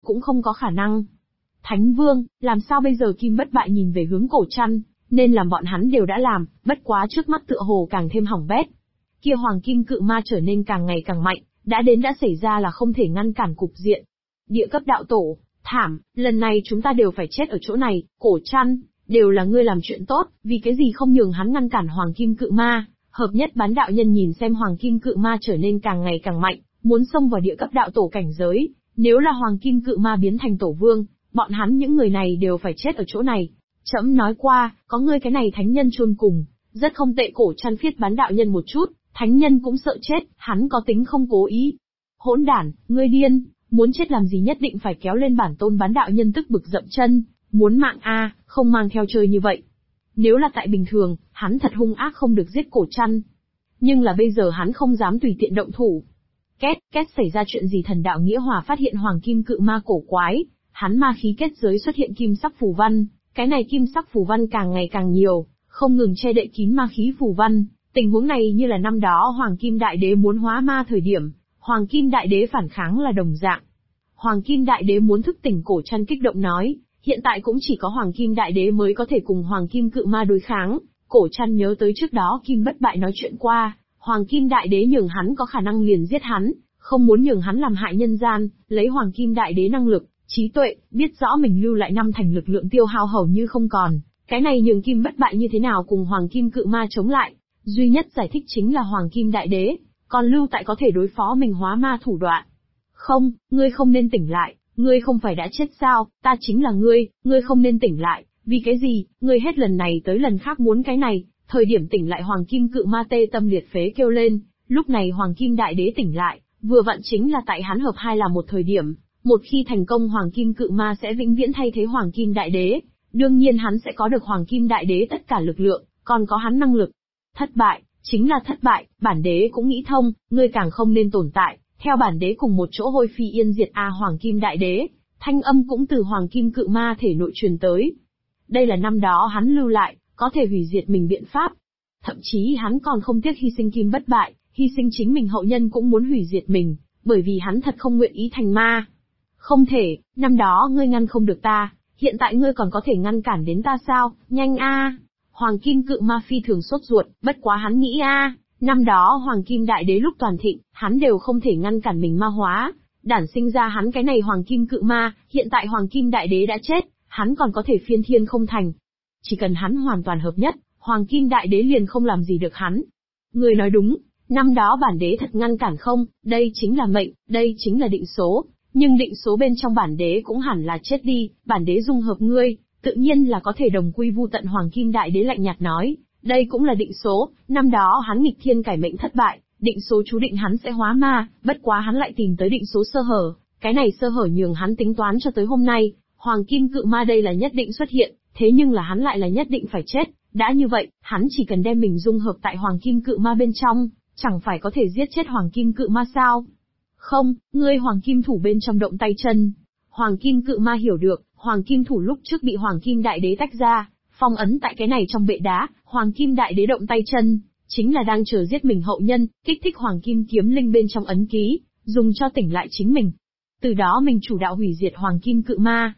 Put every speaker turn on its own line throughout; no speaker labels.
cũng không có khả năng. Thánh Vương, làm sao bây giờ? Kim Bất Bại nhìn về hướng Cổ Trăn, nên làm bọn hắn đều đã làm, bất quá trước mắt tựa hồ càng thêm hỏng bét. Kia Hoàng Kim Cự Ma trở nên càng ngày càng mạnh, đã xảy ra là không thể ngăn cản cục diện. Địa cấp đạo tổ, thảm, lần này chúng ta đều phải chết ở chỗ này. Cổ Trăn, đều là ngươi làm chuyện tốt, vì cái gì không nhường hắn ngăn cản Hoàng Kim Cự Ma? Hợp Nhất Bán đạo nhân nhìn xem Hoàng Kim Cự Ma trở nên càng ngày càng mạnh, muốn xông vào địa cấp đạo tổ cảnh giới, nếu là Hoàng Kim Cự Ma biến thành tổ vương, bọn hắn những người này đều phải chết ở chỗ này. Trẫm nói qua, có ngươi cái này thánh nhân chôn cùng, rất không tệ. Cổ Trăn phiết Bán đạo nhân một chút, thánh nhân cũng sợ chết, hắn có tính không cố ý. Hỗn đản, ngươi điên, muốn chết làm gì, nhất định phải kéo lên bản tôn. Bán đạo nhân tức bực dậm chân, muốn mạng a, không mang theo chơi như vậy. Nếu là tại bình thường, hắn thật hung ác không được giết Cổ Trăn. Nhưng là bây giờ hắn không dám tùy tiện động thủ. Két, xảy ra chuyện gì? Thần đạo Nghĩa Hòa phát hiện Hoàng Kim Cự Ma cổ quái, hắn ma khí kết giới xuất hiện kim sắc phù văn, cái này kim sắc phù văn càng ngày càng nhiều, không ngừng che đậy kín ma khí phù văn. Tình huống này như là năm đó Hoàng Kim Đại Đế muốn hóa ma thời điểm, Hoàng Kim Đại Đế phản kháng là đồng dạng. Hoàng Kim Đại Đế muốn thức tỉnh. Cổ Trăn kích động nói, hiện tại cũng chỉ có Hoàng Kim Đại Đế mới có thể cùng Hoàng Kim Cự Ma đối kháng. Cổ Trăn nhớ tới trước đó Kim Bất Bại nói chuyện qua, Hoàng Kim Đại Đế nhường hắn có khả năng liền giết hắn, không muốn nhường hắn làm hại nhân gian, lấy Hoàng Kim Đại Đế năng lực, trí tuệ, biết rõ mình lưu lại 5 thành lực lượng tiêu hao hầu như không còn, cái này nhường Kim Bất Bại như thế nào cùng Hoàng Kim Cự Ma chống lại. Duy nhất giải thích chính là Hoàng Kim Đại Đế còn lưu tại có thể đối phó mình hóa ma thủ đoạn. Không, ngươi không nên tỉnh lại, ngươi không phải đã chết sao? Ta chính là ngươi không nên tỉnh lại. Vì cái gì? Ngươi hết lần này tới lần khác muốn cái này. Thời điểm tỉnh lại Hoàng Kim Cự Ma tê tâm liệt phế kêu lên, lúc này Hoàng Kim Đại Đế tỉnh lại, vừa vặn chính là tại hắn hợp hai là một thời điểm. Một khi thành công, Hoàng Kim Cự Ma sẽ vĩnh viễn thay thế Hoàng Kim Đại Đế, đương nhiên hắn sẽ có được Hoàng Kim Đại Đế tất cả lực lượng, còn có hắn năng lực. Thất bại, chính là thất bại, bản đế cũng nghĩ thông, ngươi càng không nên tồn tại, theo bản đế cùng một chỗ hôi phi yên diệt a. Hoàng Kim Đại Đế, thanh âm cũng từ Hoàng Kim Cự Ma thể nội truyền tới. Đây là năm đó hắn lưu lại, có thể hủy diệt mình biện pháp. Thậm chí hắn còn không tiếc hy sinh Kim Bất Bại, hy sinh chính mình hậu nhân cũng muốn hủy diệt mình, bởi vì hắn thật không nguyện ý thành ma. Không thể, năm đó ngươi ngăn không được ta, hiện tại ngươi còn có thể ngăn cản đến ta sao? Nhanh a! Hoàng Kim Cự Ma phi thường sốt ruột, bất quá hắn nghĩ năm đó Hoàng Kim Đại Đế lúc toàn thịnh, hắn đều không thể ngăn cản mình ma hóa, đản sinh ra hắn cái này Hoàng Kim Cự Ma, hiện tại Hoàng Kim Đại Đế đã chết, hắn còn có thể phiên thiên không thành. Chỉ cần hắn hoàn toàn hợp nhất, Hoàng Kim Đại Đế liền không làm gì được hắn. Người nói đúng, năm đó bản đế thật ngăn cản không, đây chính là mệnh, đây chính là định số, nhưng định số bên trong bản đế cũng hẳn là chết đi, bản đế dung hợp ngươi, tự nhiên là có thể đồng quy vu tận. Hoàng Kim Đại Đế lạnh nhạt nói, đây cũng là định số, năm đó hắn nghịch thiên cải mệnh thất bại, định số chú định hắn sẽ hóa ma, bất quá hắn lại tìm tới định số sơ hở, cái này sơ hở nhường hắn tính toán cho tới hôm nay, Hoàng Kim Cự Ma đây là nhất định xuất hiện, thế nhưng là hắn lại là nhất định phải chết, đã như vậy, hắn chỉ cần đem mình dung hợp tại Hoàng Kim Cự Ma bên trong, chẳng phải có thể giết chết Hoàng Kim Cự Ma sao? Không, ngươi Hoàng Kim thủ bên trong động tay chân. Hoàng Kim Cự Ma hiểu được, Hoàng Kim thủ lúc trước bị Hoàng Kim Đại Đế tách ra, phong ấn tại cái này trong bệ đá, Hoàng Kim Đại Đế động tay chân, chính là đang chờ giết mình hậu nhân, kích thích Hoàng Kim kiếm linh bên trong ấn ký, dùng cho tỉnh lại chính mình. Từ đó mình chủ đạo hủy diệt Hoàng Kim Cự Ma.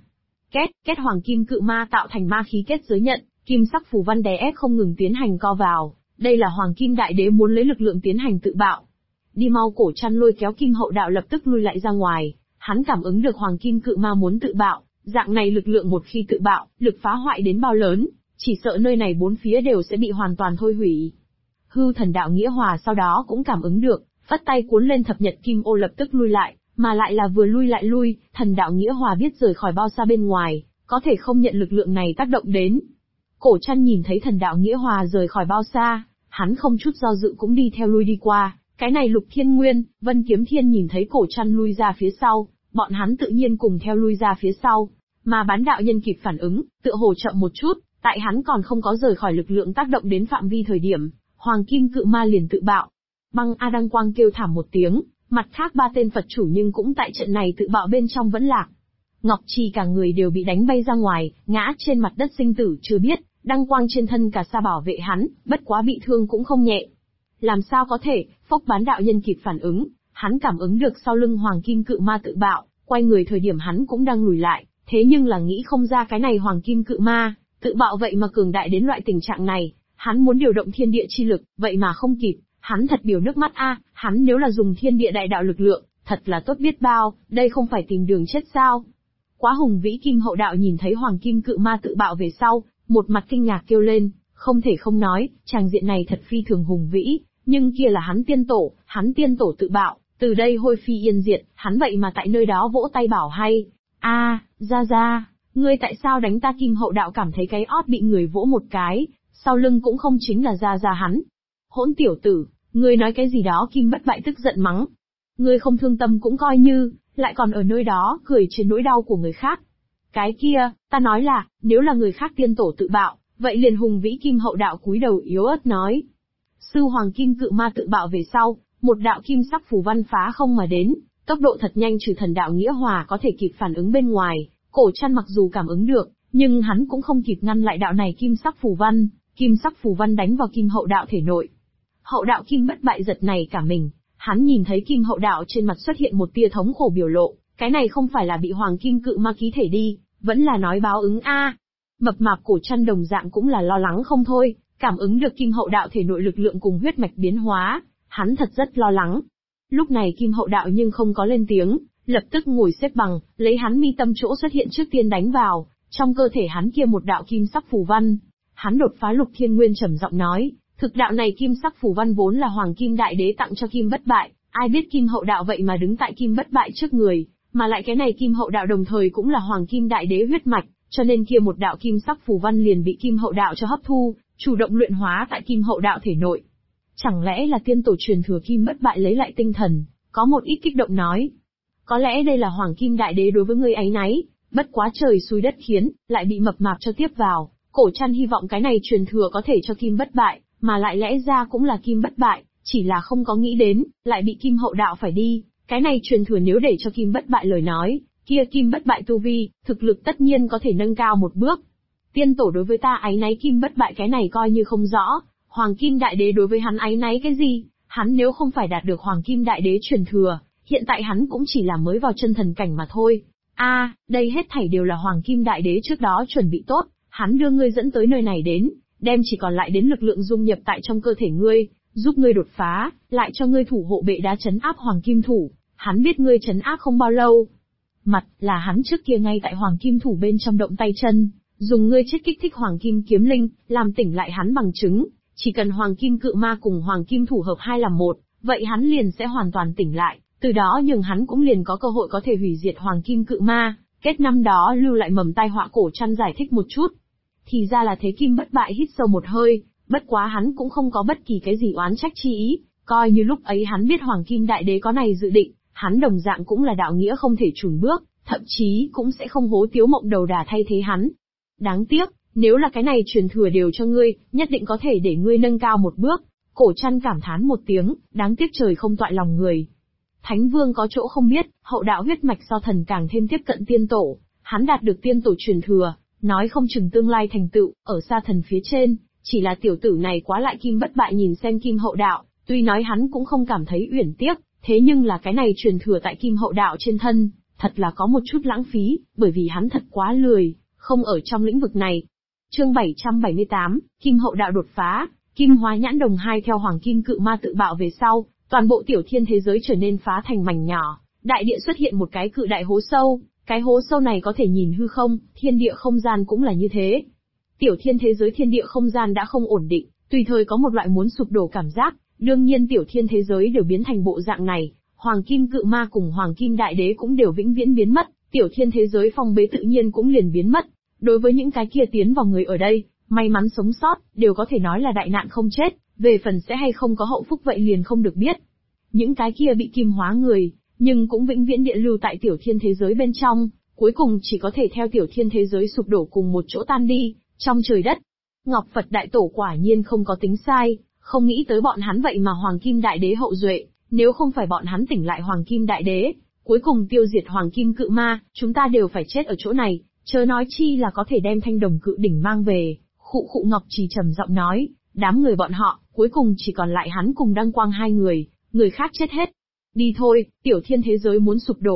Két Hoàng Kim Cự Ma tạo thành ma khí kết giới nhận, kim sắc phù văn đè ép không ngừng tiến hành co vào, đây là Hoàng Kim Đại Đế muốn lấy lực lượng tiến hành tự bạo. Đi mau! Cổ Trăn lôi kéo Kim Hậu Đạo lập tức lui lại ra ngoài, hắn cảm ứng được Hoàng Kim Cự Ma muốn tự bạo, dạng này lực lượng một khi tự bạo, lực phá hoại đến bao lớn, chỉ sợ nơi này bốn phía đều sẽ bị hoàn toàn thôi hủy. Hư Thần Đạo Nghĩa Hòa sau đó cũng cảm ứng được, phất tay cuốn lên thập nhật kim ô lập tức lui lại, mà lại là vừa lui lại lui. Thần Đạo Nghĩa Hòa biết rời khỏi bao xa bên ngoài, có thể không nhận lực lượng này tác động đến. Cổ Trăn nhìn thấy Thần Đạo Nghĩa Hòa rời khỏi bao xa, hắn không chút do dự cũng đi theo lui đi qua. Cái này Lục Thiên Nguyên, Vân Kiếm Thiên nhìn thấy Cổ Trăn lui ra phía sau, bọn hắn tự nhiên cùng theo lui ra phía sau, mà Bán đạo nhân kịp phản ứng, tựa hồ chậm một chút, tại hắn còn không có rời khỏi lực lượng tác động đến phạm vi thời điểm, Hoàng Kim Cự Ma liền tự bạo. Băng A Đăng Quang kêu thảm một tiếng, mặt khác ba tên Phật chủ nhưng cũng tại trận này tự bạo bên trong vẫn lạc. Ngọc Trì cả người đều bị đánh bay ra ngoài, ngã trên mặt đất sinh tử chưa biết, Đăng Quang trên thân cả sa bảo vệ hắn, bất quá bị thương cũng không nhẹ. Làm sao có thể? Phốc Bán đạo nhân kịp phản ứng, hắn cảm ứng được sau lưng Hoàng Kim Cự Ma tự bạo, Quay người thời điểm hắn cũng đang lùi lại, thế nhưng là nghĩ không ra cái này hoàng kim cự ma, tự bạo vậy mà cường đại đến loại tình trạng này, hắn muốn điều động thiên địa chi lực, vậy mà không kịp, hắn thật biểu nước mắt hắn nếu là dùng thiên địa đại đạo lực lượng, thật là tốt biết bao, đây không phải tìm đường chết sao. Quá hùng vĩ Kim Hậu Đạo nhìn thấy hoàng kim cự ma tự bạo về sau, một mặt kinh ngạc kêu lên, không thể không nói, tràng diện này thật phi thường hùng vĩ, nhưng kia là hắn tiên tổ tự bạo, từ đây hôi phi yên diệt, hắn vậy mà tại nơi đó vỗ tay bảo hay. Ra, ngươi tại sao đánh ta? Kim Hậu Đạo cảm thấy cái ót bị người vỗ một cái, sau lưng cũng không chính là ra hắn. Hỗn tiểu tử, ngươi nói cái gì đó? Kim Bất Bại tức giận mắng. Ngươi không thương tâm cũng coi như, lại còn ở nơi đó cười trên nỗi đau của người khác. Cái kia, ta nói là, nếu là người khác tiên tổ tự bạo, vậy liền hùng vĩ. Kim Hậu Đạo cúi đầu yếu ớt nói. Sư hoàng kim cự ma tự bạo về sau, một đạo kim sắc phù văn phá không mà đến, tốc độ thật nhanh, trừ thần đạo Nghĩa Hòa có thể kịp phản ứng bên ngoài, Cổ Trăn mặc dù cảm ứng được, nhưng hắn cũng không kịp ngăn lại đạo này kim sắc phù văn đánh vào Kim Hậu Đạo thể nội. Hậu Đạo Kim Bất Bại giật này cả mình, hắn nhìn thấy Kim Hậu Đạo trên mặt xuất hiện một tia thống khổ biểu lộ, cái này không phải là bị hoàng kim cự ma ký thể đi, vẫn là nói báo ứng Mập mạp Cổ Trăn đồng dạng cũng là lo lắng không thôi, cảm ứng được Kim Hậu Đạo thể nội lực lượng cùng huyết mạch biến hóa, hắn thật rất lo lắng. Lúc này Kim Hậu Đạo nhưng không có lên tiếng, lập tức ngồi xếp bằng, lấy hắn mi tâm chỗ xuất hiện trước tiên đánh vào, trong cơ thể hắn kia một đạo kim sắc phù văn. Hắn đột phá Lục Thiên Nguyên trầm giọng nói, thực đạo này kim sắc phù văn vốn là Hoàng Kim Đại Đế tặng cho Kim Bất Bại, ai biết Kim Hậu Đạo vậy mà đứng tại Kim Bất Bại trước người, mà lại cái này Kim Hậu Đạo đồng thời cũng là Hoàng Kim Đại Đế huyết mạch, cho nên kia một đạo kim sắc phù văn liền bị Kim Hậu Đạo cho hấp thu, chủ động luyện hóa tại Kim Hậu Đạo thể nội. Chẳng lẽ là tiên tổ truyền thừa? Kim Bất Bại lấy lại tinh thần, có một ít kích động nói. Có lẽ đây là Hoàng Kim Đại Đế đối với ngươi áy náy, bất quá trời xui đất khiến, lại bị mập mạp cho tiếp vào. Cổ Trăn hy vọng cái này truyền thừa có thể cho Kim Bất Bại, mà lại lẽ ra cũng là Kim Bất Bại, chỉ là không có nghĩ đến, lại bị Kim Hậu Đạo phải đi. Cái này truyền thừa nếu để cho Kim Bất Bại lời nói, kia Kim Bất Bại tu vi, thực lực tất nhiên có thể nâng cao một bước. Tiên tổ đối với ta áy náy, Kim Bất Bại cái này coi như không rõ, Hoàng Kim Đại Đế đối với hắn áy náy cái gì? Hắn nếu không phải đạt được Hoàng Kim Đại Đế truyền thừa, hiện tại hắn cũng chỉ là mới vào chân thần cảnh mà thôi. Đây hết thảy đều là Hoàng Kim Đại Đế trước đó chuẩn bị tốt, hắn đưa ngươi dẫn tới nơi này đến, đem chỉ còn lại đến lực lượng dung nhập tại trong cơ thể ngươi, giúp ngươi đột phá, lại cho ngươi thủ hộ bệ đá trấn áp Hoàng Kim Thủ. Hắn biết ngươi trấn áp không bao lâu. Mặt là hắn trước kia ngay tại Hoàng Kim Thủ bên trong động tay chân, dùng ngươi chết kích thích Hoàng Kim Kiếm Linh, làm tỉnh lại hắn bằng chứng. Chỉ cần Hoàng Kim Cự Ma cùng Hoàng Kim Thủ hợp hai làm một, vậy hắn liền sẽ hoàn toàn tỉnh lại, từ đó nhường hắn cũng liền có cơ hội có thể hủy diệt Hoàng Kim Cự Ma, kết năm đó lưu lại mầm tai họa. Cổ Trăn giải thích một chút. Thì ra là thế. Kim Bất Bại hít sâu một hơi, bất quá hắn cũng không có bất kỳ cái gì oán trách chi ý, coi như lúc ấy hắn biết Hoàng Kim Đại Đế có này dự định, hắn đồng dạng cũng là đạo nghĩa không thể chùn bước, thậm chí cũng sẽ không hố Tiếu Mộng Đầu Đà thay thế hắn. Đáng tiếc, nếu là cái này truyền thừa đều cho ngươi, nhất định có thể để ngươi nâng cao một bước. Cổ Trăn cảm thán một tiếng, đáng tiếc trời không toại lòng người. Thánh Vương có chỗ không biết, Hậu Đạo huyết mạch so thần càng thêm tiếp cận tiên tổ, hắn đạt được tiên tổ truyền thừa, nói không chừng tương lai thành tựu, ở xa thần phía trên, chỉ là tiểu tử này quá lại. Kim Bất Bại nhìn xem Kim Hậu Đạo, tuy nói hắn cũng không cảm thấy uyển tiếc, thế nhưng là cái này truyền thừa tại Kim Hậu Đạo trên thân, thật là có một chút lãng phí, bởi vì hắn thật quá lười, không ở trong lĩnh vực này. Chương 778, Kim Hậu Đạo đột phá. Kim Hóa Nhãn Đồng 2. Theo Hoàng Kim Cự Ma tự bạo về sau, toàn bộ tiểu thiên thế giới trở nên phá thành mảnh nhỏ, đại địa xuất hiện một cái cự đại hố sâu, cái hố sâu này có thể nhìn hư không, thiên địa không gian cũng là như thế. Tiểu thiên thế giới thiên địa không gian đã không ổn định, tùy thời có một loại muốn sụp đổ cảm giác, đương nhiên tiểu thiên thế giới đều biến thành bộ dạng này, Hoàng Kim Cự Ma cùng Hoàng Kim Đại Đế cũng đều vĩnh viễn biến mất, tiểu thiên thế giới phong bế tự nhiên cũng liền biến mất. Đối với những cái kia tiến vào người ở đây, may mắn sống sót, đều có thể nói là đại nạn không chết, về phần sẽ hay không có hậu phúc vậy liền không được biết. Những cái kia bị kim hóa người, nhưng cũng vĩnh viễn địa lưu tại tiểu thiên thế giới bên trong, cuối cùng chỉ có thể theo tiểu thiên thế giới sụp đổ cùng một chỗ tan đi, trong trời đất. Ngọc Phật Đại Tổ quả nhiên không có tính sai, không nghĩ tới bọn hắn vậy mà Hoàng Kim Đại Đế hậu duệ, nếu không phải bọn hắn tỉnh lại Hoàng Kim Đại Đế, cuối cùng tiêu diệt Hoàng Kim Cự Ma, chúng ta đều phải chết ở chỗ này, chớ nói chi là có thể đem Thanh Đồng Cự Đỉnh mang về. Khụ Ngọc Trì trầm giọng nói, đám người bọn họ, cuối cùng chỉ còn lại hắn cùng Đăng Quang hai người khác chết hết. Đi thôi, tiểu thiên thế giới muốn sụp đổ,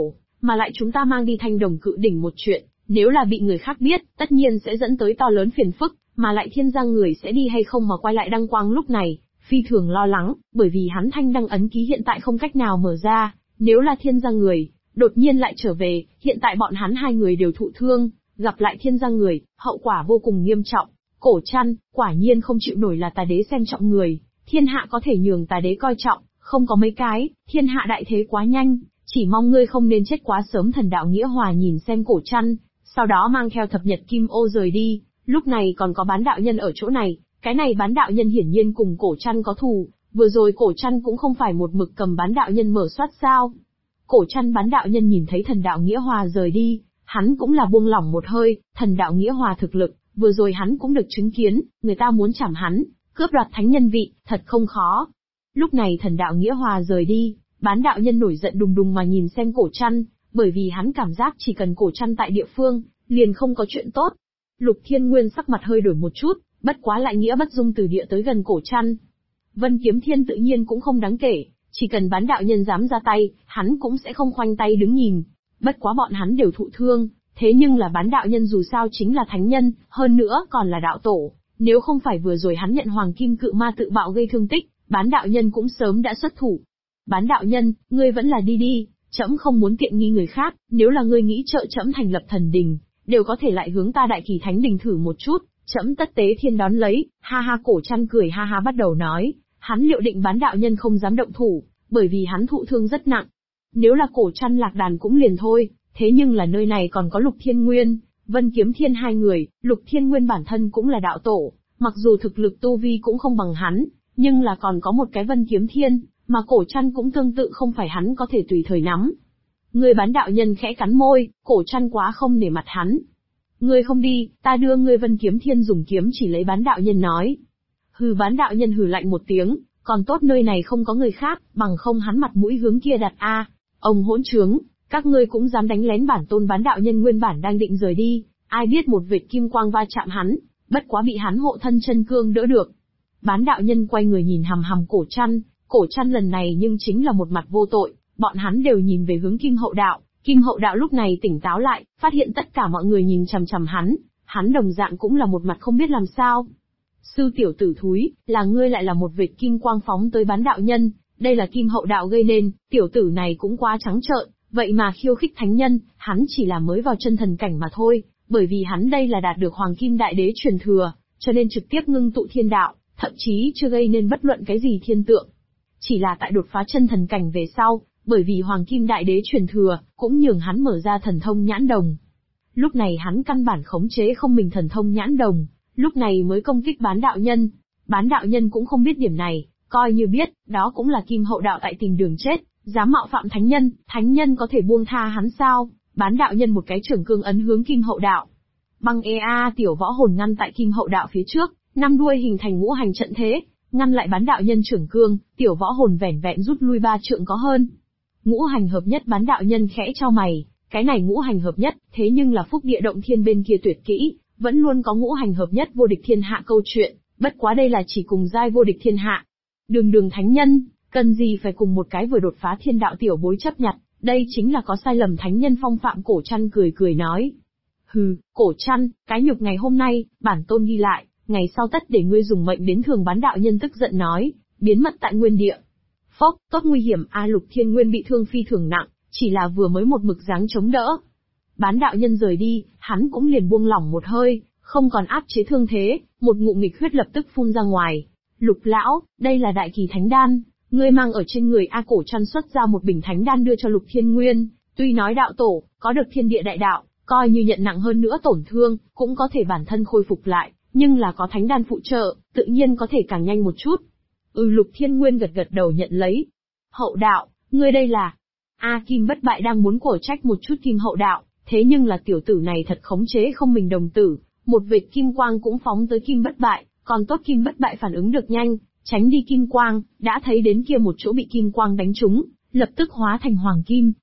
Mà lại chúng ta mang đi Thanh Đồng Cự Đỉnh một chuyện, nếu là bị người khác biết, tất nhiên sẽ dẫn tới to lớn phiền phức, mà lại Thiên Giang người sẽ đi hay không mà quay lại Đăng Quang lúc này, phi thường lo lắng, bởi vì hắn Thanh Đăng ấn ký hiện tại không cách nào mở ra, nếu là Thiên Giang người, đột nhiên lại trở về, hiện tại bọn hắn hai người đều thụ thương, gặp lại Thiên Giang người, hậu quả vô cùng nghiêm trọng. Cổ Trăn, quả nhiên không chịu nổi là tà đế xem trọng người, thiên hạ có thể nhường tà đế coi trọng, không có mấy cái, thiên hạ đại thế quá nhanh, chỉ mong ngươi không nên chết quá sớm. Thần đạo Nghĩa Hòa nhìn xem Cổ Trăn, sau đó mang theo thập nhật kim ô rời đi, lúc này còn có Bán đạo nhân ở chỗ này, cái này Bán đạo nhân hiển nhiên cùng Cổ Trăn có thù, vừa rồi Cổ Trăn cũng không phải một mực cầm Bán đạo nhân mở soát sao. Cổ Trăn Bán đạo nhân nhìn thấy thần đạo Nghĩa Hòa rời đi, hắn cũng là buông lỏng một hơi, thần đạo Nghĩa Hòa thực lực, vừa rồi hắn cũng được chứng kiến, người ta muốn chảm hắn, cướp đoạt thánh nhân vị, thật không khó. Lúc này thần đạo Nghĩa Hòa rời đi, Bán đạo nhân nổi giận đùng đùng mà nhìn xem Cổ Trăn, bởi vì hắn cảm giác chỉ cần Cổ Trăn tại địa phương, liền không có chuyện tốt. Lục Thiên Nguyên sắc mặt hơi đổi một chút, bất quá lại nghĩa bất dung từ địa tới gần Cổ Trăn. Vân Kiếm Thiên tự nhiên cũng không đáng kể, chỉ cần Bán đạo nhân dám ra tay, hắn cũng sẽ không khoanh tay đứng nhìn. Bất quá bọn hắn đều thụ thương, thế nhưng là Bán đạo nhân dù sao chính là thánh nhân, hơn nữa còn là đạo tổ, nếu không phải vừa rồi hắn nhận Hoàng Kim Cự Ma tự bạo gây thương tích, Bán đạo nhân cũng sớm đã xuất thủ. Bán đạo nhân, ngươi vẫn là đi đi, trẫm không muốn tiện nghi người khác, nếu là ngươi nghĩ trợ trẫm thành lập thần đình, đều có thể lại hướng ta Đại Kỳ Thánh Đình thử một chút, trẫm tất tế thiên đón lấy. Ha ha, Cổ Trăn cười ha ha bắt đầu nói, hắn liệu định Bán đạo nhân không dám động thủ, bởi vì hắn thụ thương rất nặng. Nếu là Cổ Trăn lạc đàn cũng liền thôi, thế nhưng là nơi này còn có Lục Thiên Nguyên, Vân Kiếm Thiên hai người, Lục Thiên Nguyên bản thân cũng là đạo tổ, mặc dù thực lực tu vi cũng không bằng hắn, nhưng là còn có một cái Vân Kiếm Thiên, mà Cổ Trăn cũng tương tự không phải hắn có thể tùy thời nắm. Người Bán đạo nhân khẽ cắn môi, Cổ Trăn quá không nể mặt hắn. Ngươi không đi, ta đưa ngươi. Vân Kiếm Thiên dùng kiếm chỉ lấy Bán đạo nhân nói. Hừ. Bán đạo nhân hừ lạnh một tiếng, còn tốt nơi này không có người khác, bằng không hắn mặt mũi hướng kia đặt a. Ông hỗn trướng, các ngươi cũng dám đánh lén bản tôn. Bán đạo nhân nguyên bản đang định rời đi, ai biết một vệt kim quang va chạm hắn, bất quá bị hắn hộ thân chân cương đỡ được. Bán đạo nhân quay người nhìn hằm hằm Cổ Trăn, Cổ Trăn lần này nhưng chính là một mặt vô tội, bọn hắn đều nhìn về hướng Kim Hậu Đạo. Kim Hậu Đạo lúc này tỉnh táo lại, phát hiện tất cả mọi người nhìn chằm chằm hắn đồng dạng cũng là một mặt không biết làm sao. Sư tiểu tử thúi, là ngươi lại là một vệt kim quang phóng tới Bán đạo nhân, đây là Kim Hậu Đạo gây nên, tiểu tử này cũng quá trắng trợn, vậy mà khiêu khích thánh nhân, hắn chỉ là mới vào chân thần cảnh mà thôi, bởi vì hắn đây là đạt được Hoàng Kim Đại Đế truyền thừa, cho nên trực tiếp ngưng tụ thiên đạo, thậm chí chưa gây nên bất luận cái gì thiên tượng. Chỉ là tại đột phá chân thần cảnh về sau, bởi vì Hoàng Kim Đại Đế truyền thừa, cũng nhường hắn mở ra thần thông nhãn đồng. Lúc này hắn căn bản khống chế không mình thần thông nhãn đồng, lúc này mới công kích Bán đạo nhân. Bán đạo nhân cũng không biết điểm này, coi như biết, đó cũng là Kim Hậu Đạo tại tìm đường chết, dám mạo phạm thánh nhân có thể buông tha hắn sao? Bán đạo nhân một cái trưởng cương ấn hướng Kim Hậu Đạo. Băng tiểu võ hồn ngăn tại Kim Hậu Đạo phía trước, năm đuôi hình thành ngũ hành trận thế, ngăn lại Bán đạo nhân trưởng cương, tiểu võ hồn vẻn vẹn rút lui 3 trượng có hơn. Ngũ hành hợp nhất. Bán đạo nhân khẽ chau mày, cái này ngũ hành hợp nhất, thế nhưng là Phúc Địa Động Thiên bên kia tuyệt kỹ, vẫn luôn có ngũ hành hợp nhất vô địch thiên hạ câu chuyện, bất quá đây là chỉ cùng giai vô địch thiên hạ. Đường thánh nhân, cần gì phải cùng một cái vừa đột phá thiên đạo tiểu bối chấp nhặt, đây chính là có sai lầm thánh nhân phong phạm. Cổ Trăn cười nói. Hừ, Cổ Trăn, cái nhục ngày hôm nay, bản tôn ghi lại, ngày sau tất để ngươi dùng mệnh đến thường. Bán đạo nhân tức giận nói, biến mất tại nguyên địa. Phốc, tốt nguy hiểm a. Lục Thiên Nguyên bị thương phi thường nặng, chỉ là vừa mới một mực dáng chống đỡ. Bán đạo nhân rời đi, hắn cũng liền buông lỏng một hơi, không còn áp chế thương thế, một ngụm nghịch huyết lập tức phun ra ngoài. Lục lão, đây là Đại Kỳ Thánh Đan, ngươi mang ở trên người a. Cổ Trăn xuất ra một bình thánh đan đưa cho Lục Thiên Nguyên, tuy nói đạo tổ, có được thiên địa đại đạo, coi như nhận nặng hơn nữa tổn thương, cũng có thể bản thân khôi phục lại, nhưng là có thánh đan phụ trợ, tự nhiên có thể càng nhanh một chút. Lục Thiên Nguyên gật đầu nhận lấy. Hậu đạo, ngươi đây là... Kim Bất Bại đang muốn cổ trách một chút Kim Hậu Đạo, thế nhưng là tiểu tử này thật khống chế không mình đồng tử, một vệt kim quang cũng phóng tới Kim Bất Bại, còn tốt Kim Bất Bại phản ứng được nhanh, tránh đi kim quang, đã thấy đến kia một chỗ bị kim quang đánh trúng, lập tức hóa thành hoàng kim.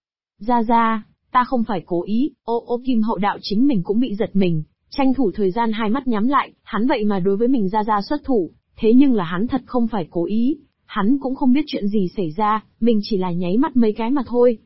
Ra, ta không phải cố ý. Kim Hậu Đạo chính mình cũng bị giật mình, tranh thủ thời gian hai mắt nhắm lại, hắn vậy mà đối với mình ra xuất thủ, thế nhưng là hắn thật không phải cố ý, hắn cũng không biết chuyện gì xảy ra, mình chỉ là nháy mắt mấy cái mà thôi.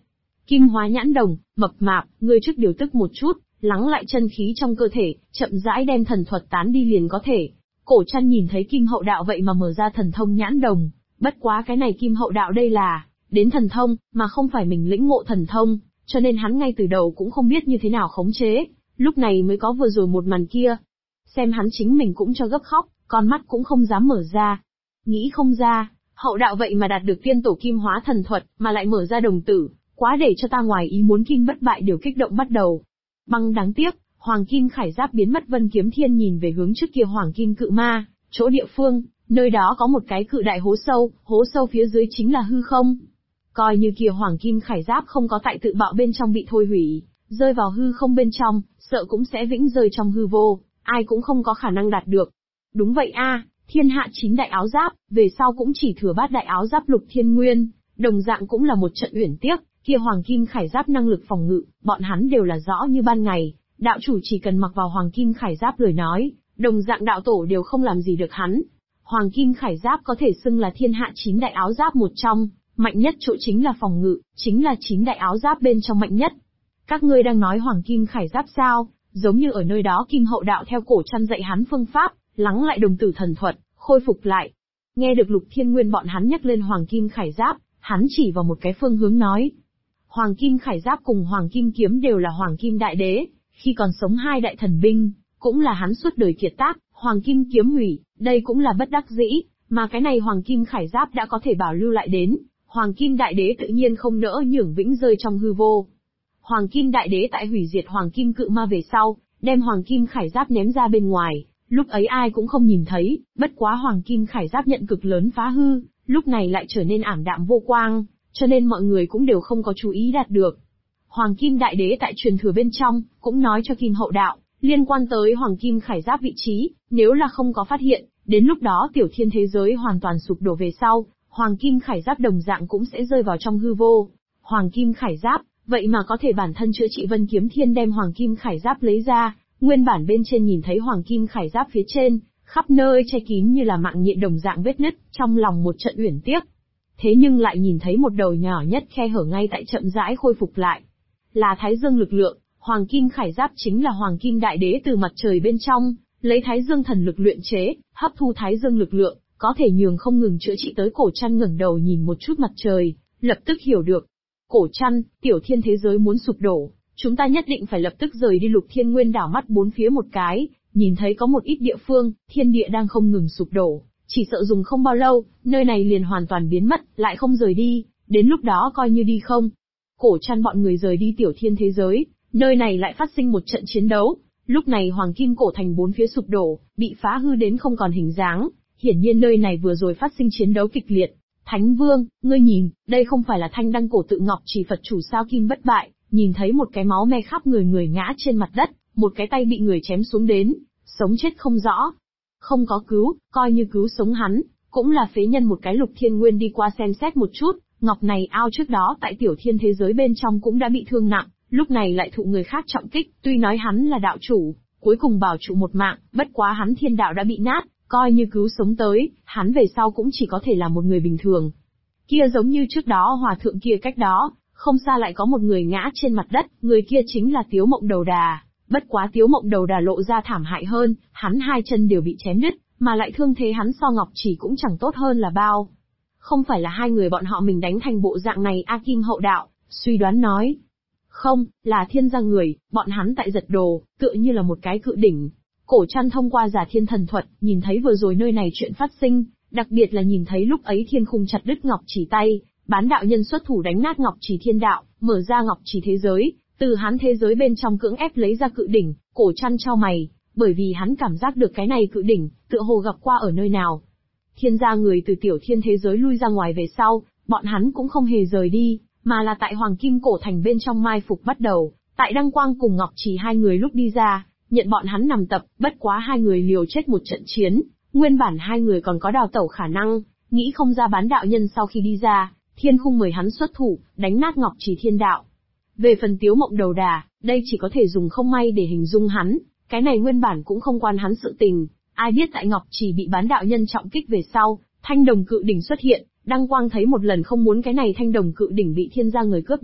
Kim hóa nhãn đồng, mập mạp, ngươi trước điều tức một chút, lắng lại chân khí trong cơ thể, chậm rãi đem thần thuật tán đi liền có thể. Cổ Trăn nhìn thấy Kim Hậu Đạo vậy mà mở ra thần thông nhãn đồng, bất quá cái này Kim Hậu Đạo đây là đến thần thông, mà không phải mình lĩnh ngộ thần thông, cho nên hắn ngay từ đầu cũng không biết như thế nào khống chế, lúc này mới có vừa rồi một màn kia. Xem hắn chính mình cũng cho gấp khóc, con mắt cũng không dám mở ra. Nghĩ không ra, Hậu Đạo vậy mà đạt được tiên tổ Kim hóa thần thuật, mà lại mở ra đồng tử, quá để cho ta ngoài ý muốn. Kim Bất Bại đều kích động bắt đầu. Băng đáng tiếc, Hoàng Kim Khải Giáp biến mất. Vân Kiếm Thiên nhìn về hướng trước kia Hoàng Kim Cự Ma, chỗ địa phương, nơi đó có một cái cự đại hố sâu phía dưới chính là hư không. Coi như kia Hoàng Kim Khải Giáp không có tại tự bạo bên trong bị thôi hủy, rơi vào hư không bên trong, sợ cũng sẽ vĩnh rơi trong hư vô, ai cũng không có khả năng đạt được. Đúng vậy a, thiên hạ 9 đại áo giáp, về sau cũng chỉ thừa 8 đại áo giáp Lục Thiên Nguyên, đồng dạng cũng là một trận uyển tiếc. Kia Hoàng Kim Khải Giáp năng lực phòng ngự, bọn hắn đều là rõ như ban ngày, đạo chủ chỉ cần mặc vào Hoàng Kim Khải Giáp lời nói, đồng dạng đạo tổ đều không làm gì được hắn. Hoàng Kim Khải Giáp có thể xưng là thiên hạ 9 đại áo giáp một trong, mạnh nhất chỗ chính là phòng ngự, chính là 9 đại áo giáp bên trong mạnh nhất. Các ngươi đang nói Hoàng Kim Khải Giáp sao? Giống như ở nơi đó Kim Hậu Đạo theo Cổ Trăn dạy hắn phương pháp, lắng lại đồng tử thần thuật, khôi phục lại. Nghe được Lục Thiên Nguyên bọn hắn nhắc lên Hoàng Kim Khải Giáp, hắn chỉ vào một cái phương hướng nói. Hoàng Kim Khải Giáp cùng Hoàng Kim Kiếm đều là Hoàng Kim Đại Đế, khi còn sống 2 đại thần binh, cũng là hắn suốt đời kiệt tác. Hoàng Kim Kiếm hủy, đây cũng là bất đắc dĩ, mà cái này Hoàng Kim Khải Giáp đã có thể bảo lưu lại đến, Hoàng Kim Đại Đế tự nhiên không nỡ nhường vĩnh rơi trong hư vô. Hoàng Kim Đại Đế tại hủy diệt Hoàng Kim Cự Ma về sau, đem Hoàng Kim Khải Giáp ném ra bên ngoài, lúc ấy ai cũng không nhìn thấy, bất quá Hoàng Kim Khải Giáp nhận cực lớn phá hư, lúc này lại trở nên ảm đạm vô quang, cho nên mọi người cũng đều không có chú ý đạt được. Hoàng Kim Đại Đế tại truyền thừa bên trong, cũng nói cho Kim Hậu Đạo, liên quan tới Hoàng Kim Khải Giáp vị trí, nếu là không có phát hiện, đến lúc đó tiểu thiên thế giới hoàn toàn sụp đổ về sau, Hoàng Kim Khải Giáp đồng dạng cũng sẽ rơi vào trong hư vô. Hoàng Kim Khải Giáp, vậy mà có thể bản thân chữa trị. Vân Kiếm Thiên đem Hoàng Kim Khải Giáp lấy ra, nguyên bản bên trên nhìn thấy Hoàng Kim Khải Giáp phía trên, khắp nơi che kín như là mạng nhện đồng dạng vết nứt, trong lòng một trận uyển tiếc. Thế nhưng lại nhìn thấy một đầu nhỏ nhất khe hở ngay tại chậm rãi khôi phục lại. Là Thái Dương lực lượng, Hoàng Kim Khải Giáp chính là Hoàng Kim Đại Đế từ mặt trời bên trong, lấy Thái Dương thần lực luyện chế, hấp thu Thái Dương lực lượng, có thể nhường không ngừng chữa trị. Tới Cổ Trăn ngẩng đầu nhìn một chút mặt trời, lập tức hiểu được. Cổ Trăn, tiểu thiên thế giới muốn sụp đổ, chúng ta nhất định phải lập tức rời đi. Lục Thiên Nguyên đảo mắt bốn phía một cái, nhìn thấy có một ít địa phương, thiên địa đang không ngừng sụp đổ, chỉ sợ dùng không bao lâu, nơi này liền hoàn toàn biến mất, lại không rời đi, đến lúc đó coi như đi không. Cổ Trăn bọn người rời đi tiểu thiên thế giới, nơi này lại phát sinh một trận chiến đấu. Lúc này Hoàng Kim Cổ Thành bốn phía sụp đổ, bị phá hư đến không còn hình dáng, hiển nhiên nơi này vừa rồi phát sinh chiến đấu kịch liệt. Thánh Vương, ngươi nhìn, đây không phải là Thanh Đăng Cổ Tự Ngọc Chỉ Phật chủ sao? Kim Bất Bại nhìn thấy một cái máu me khắp người, người ngã trên mặt đất, một cái tay bị người chém xuống đến, sống chết không rõ. Không có cứu, coi như cứu sống hắn, cũng là phế nhân một cái. Lục Thiên Nguyên đi qua xem xét một chút, ngọc này ao trước đó tại tiểu thiên thế giới bên trong cũng đã bị thương nặng, lúc này lại thụ người khác trọng kích. Tuy nói hắn là đạo chủ, cuối cùng bảo trụ một mạng, bất quá hắn thiên đạo đã bị nát, coi như cứu sống tới, hắn về sau cũng chỉ có thể là một người bình thường. Kia giống như trước đó hòa thượng kia cách đó, không xa lại có một người ngã trên mặt đất, người kia chính là Tiếu Mộng Đầu Đà. Bất quá Tiếu Mộng Đầu Đà lộ ra thảm hại hơn, hắn 2 chân đều bị chém đứt, mà lại thương thế hắn so Ngọc Chỉ cũng chẳng tốt hơn là bao. Không phải là 2 người bọn họ mình đánh thành bộ dạng này? A Kim Hậu Đạo suy đoán nói. Không, là thiên gia người, bọn hắn tại giật đồ, tựa như là một cái cự đỉnh. Cổ Trăn thông qua giả thiên thần thuật, nhìn thấy vừa rồi nơi này chuyện phát sinh, đặc biệt là nhìn thấy lúc ấy thiên khung chặt đứt Ngọc Chỉ tay, bán đạo nhân xuất thủ đánh nát Ngọc Chỉ thiên đạo, mở ra Ngọc Chỉ thế giới, từ hắn thế giới bên trong cưỡng ép lấy ra cự đỉnh. Cổ Trăn chau mày, bởi vì hắn cảm giác được cái này cự đỉnh, tựa hồ gặp qua ở nơi nào. Thiên gia người từ tiểu thiên thế giới lui ra ngoài về sau, bọn hắn cũng không hề rời đi, mà là tại Hoàng Kim Cổ Thành bên trong mai phục bắt đầu. Tại Đăng Quang cùng Ngọc Chỉ 2 người lúc đi ra, nhận bọn hắn nằm tập, bất quá 2 người liều chết một trận chiến, nguyên bản 2 người còn có đào tẩu khả năng, nghĩ không ra bán đạo nhân sau khi đi ra, thiên khung mời hắn xuất thủ, đánh nát Ngọc Chỉ thiên đạo. Về phần Tiếu Mộng Đầu Đà, đây chỉ có thể dùng không may để hình dung hắn, cái này nguyên bản cũng không quan hắn sự tình, ai biết tại Ngọc Chỉ bị bán đạo nhân trọng kích về sau, thanh đồng cự đỉnh xuất hiện. Đăng Quang thấy một lần không muốn cái này thanh đồng cự đỉnh bị thiên gia người cướp đi,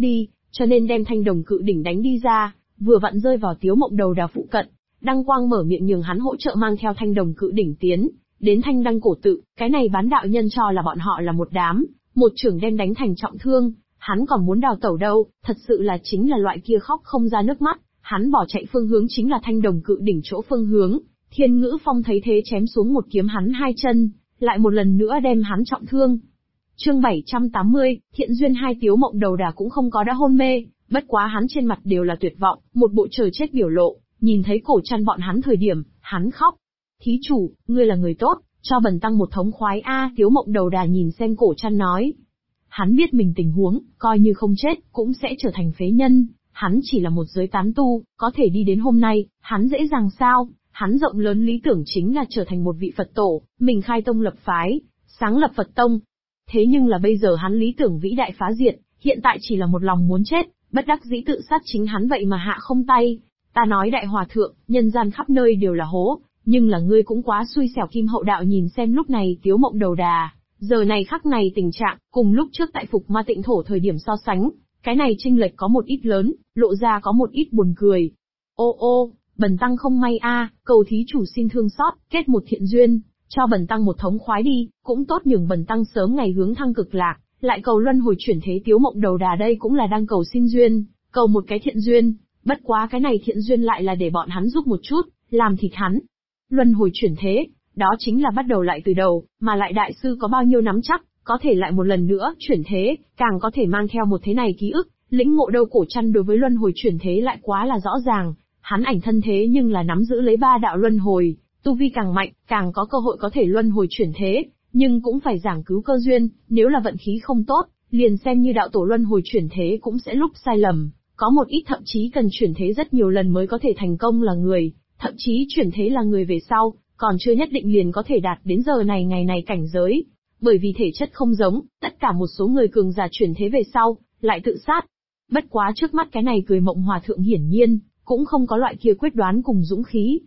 cho nên đem thanh đồng cự đỉnh đánh đi ra, vừa vặn rơi vào Tiếu Mộng Đầu Đà phụ cận. Đăng Quang mở miệng nhường hắn hỗ trợ mang theo thanh đồng cự đỉnh tiến đến Thanh Đăng cổ tự, cái này bán đạo nhân cho là bọn họ là một đám, một trưởng đem đánh thành trọng thương, hắn còn muốn đào tẩu đâu, thật sự là chính là loại kia khóc không ra nước mắt, hắn bỏ chạy phương hướng chính là thanh đồng cự đỉnh chỗ phương hướng. Thiên Ngữ Phong thấy thế chém xuống một kiếm hắn hai chân, lại một lần nữa đem hắn trọng thương. Chương 780, Thiện duyên hai. Tiếu Mộng Đầu Đà cũng không có đã hôn mê, bất quá hắn trên mặt đều là tuyệt vọng, một bộ chờ chết biểu lộ, nhìn thấy Cổ Trăn bọn hắn thời điểm, hắn khóc. Thí chủ, ngươi là người tốt, cho bần tăng một thống khoái a. Tiếu Mộng Đầu Đà nhìn xem Cổ Trăn nói. Hắn biết mình tình huống, coi như không chết, cũng sẽ trở thành phế nhân, hắn chỉ là một giới tán tu, có thể đi đến hôm nay, hắn dễ dàng sao? Hắn rộng lớn lý tưởng chính là trở thành một vị Phật tổ, mình khai tông lập phái, sáng lập Phật tông. Thế nhưng là bây giờ hắn lý tưởng vĩ đại phá diệt, hiện tại chỉ là một lòng muốn chết, bất đắc dĩ tự sát chính hắn vậy mà hạ không tay. Ta nói đại hòa thượng, nhân gian khắp nơi đều là hố, nhưng là ngươi cũng quá xui xẻo. Kim Hậu Đạo nhìn xem lúc này Tiếu Mộng Đầu Đà, giờ này khắc này tình trạng, cùng lúc trước tại Phục Ma Tịnh Thổ thời điểm so sánh, cái này chênh lệch có một ít lớn, lộ ra có một ít buồn cười. Ô, bần tăng không may a, cầu thí chủ xin thương xót, kết một thiện duyên, cho bần tăng một thống khoái đi, cũng tốt nhường bần tăng sớm ngày hướng thăng cực lạc, lại cầu luân hồi chuyển thế. Tiếu Mộng Đầu Đà đây cũng là đang cầu xin duyên, cầu một cái thiện duyên, bất quá cái này thiện duyên lại là để bọn hắn giúp một chút, làm thịt hắn. Luân hồi chuyển thế, đó chính là bắt đầu lại từ đầu, mà lại đại sư có bao nhiêu nắm chắc, có thể lại một lần nữa chuyển thế, càng có thể mang theo một thế này ký ức, lĩnh ngộ đâu. Cổ Trăn đối với luân hồi chuyển thế lại quá là rõ ràng, hắn ảnh thân thế nhưng là nắm giữ lấy ba đạo luân hồi, tu vi càng mạnh, càng có cơ hội có thể luân hồi chuyển thế, nhưng cũng phải giảng cứu cơ duyên, nếu là vận khí không tốt, liền xem như đạo tổ luân hồi chuyển thế cũng sẽ lúc sai lầm, có một ít thậm chí cần chuyển thế rất nhiều lần mới có thể thành công là người, thậm chí chuyển thế là người về sau, còn chưa nhất định liền có thể đạt đến giờ này ngày này cảnh giới, bởi vì thể chất không giống, tất cả một số người cường giả chuyển thế về sau, lại tự sát. Bất quá trước mắt cái này Cười Mộng Hòa Thượng hiển nhiên, cũng không có loại kia quyết đoán cùng dũng khí.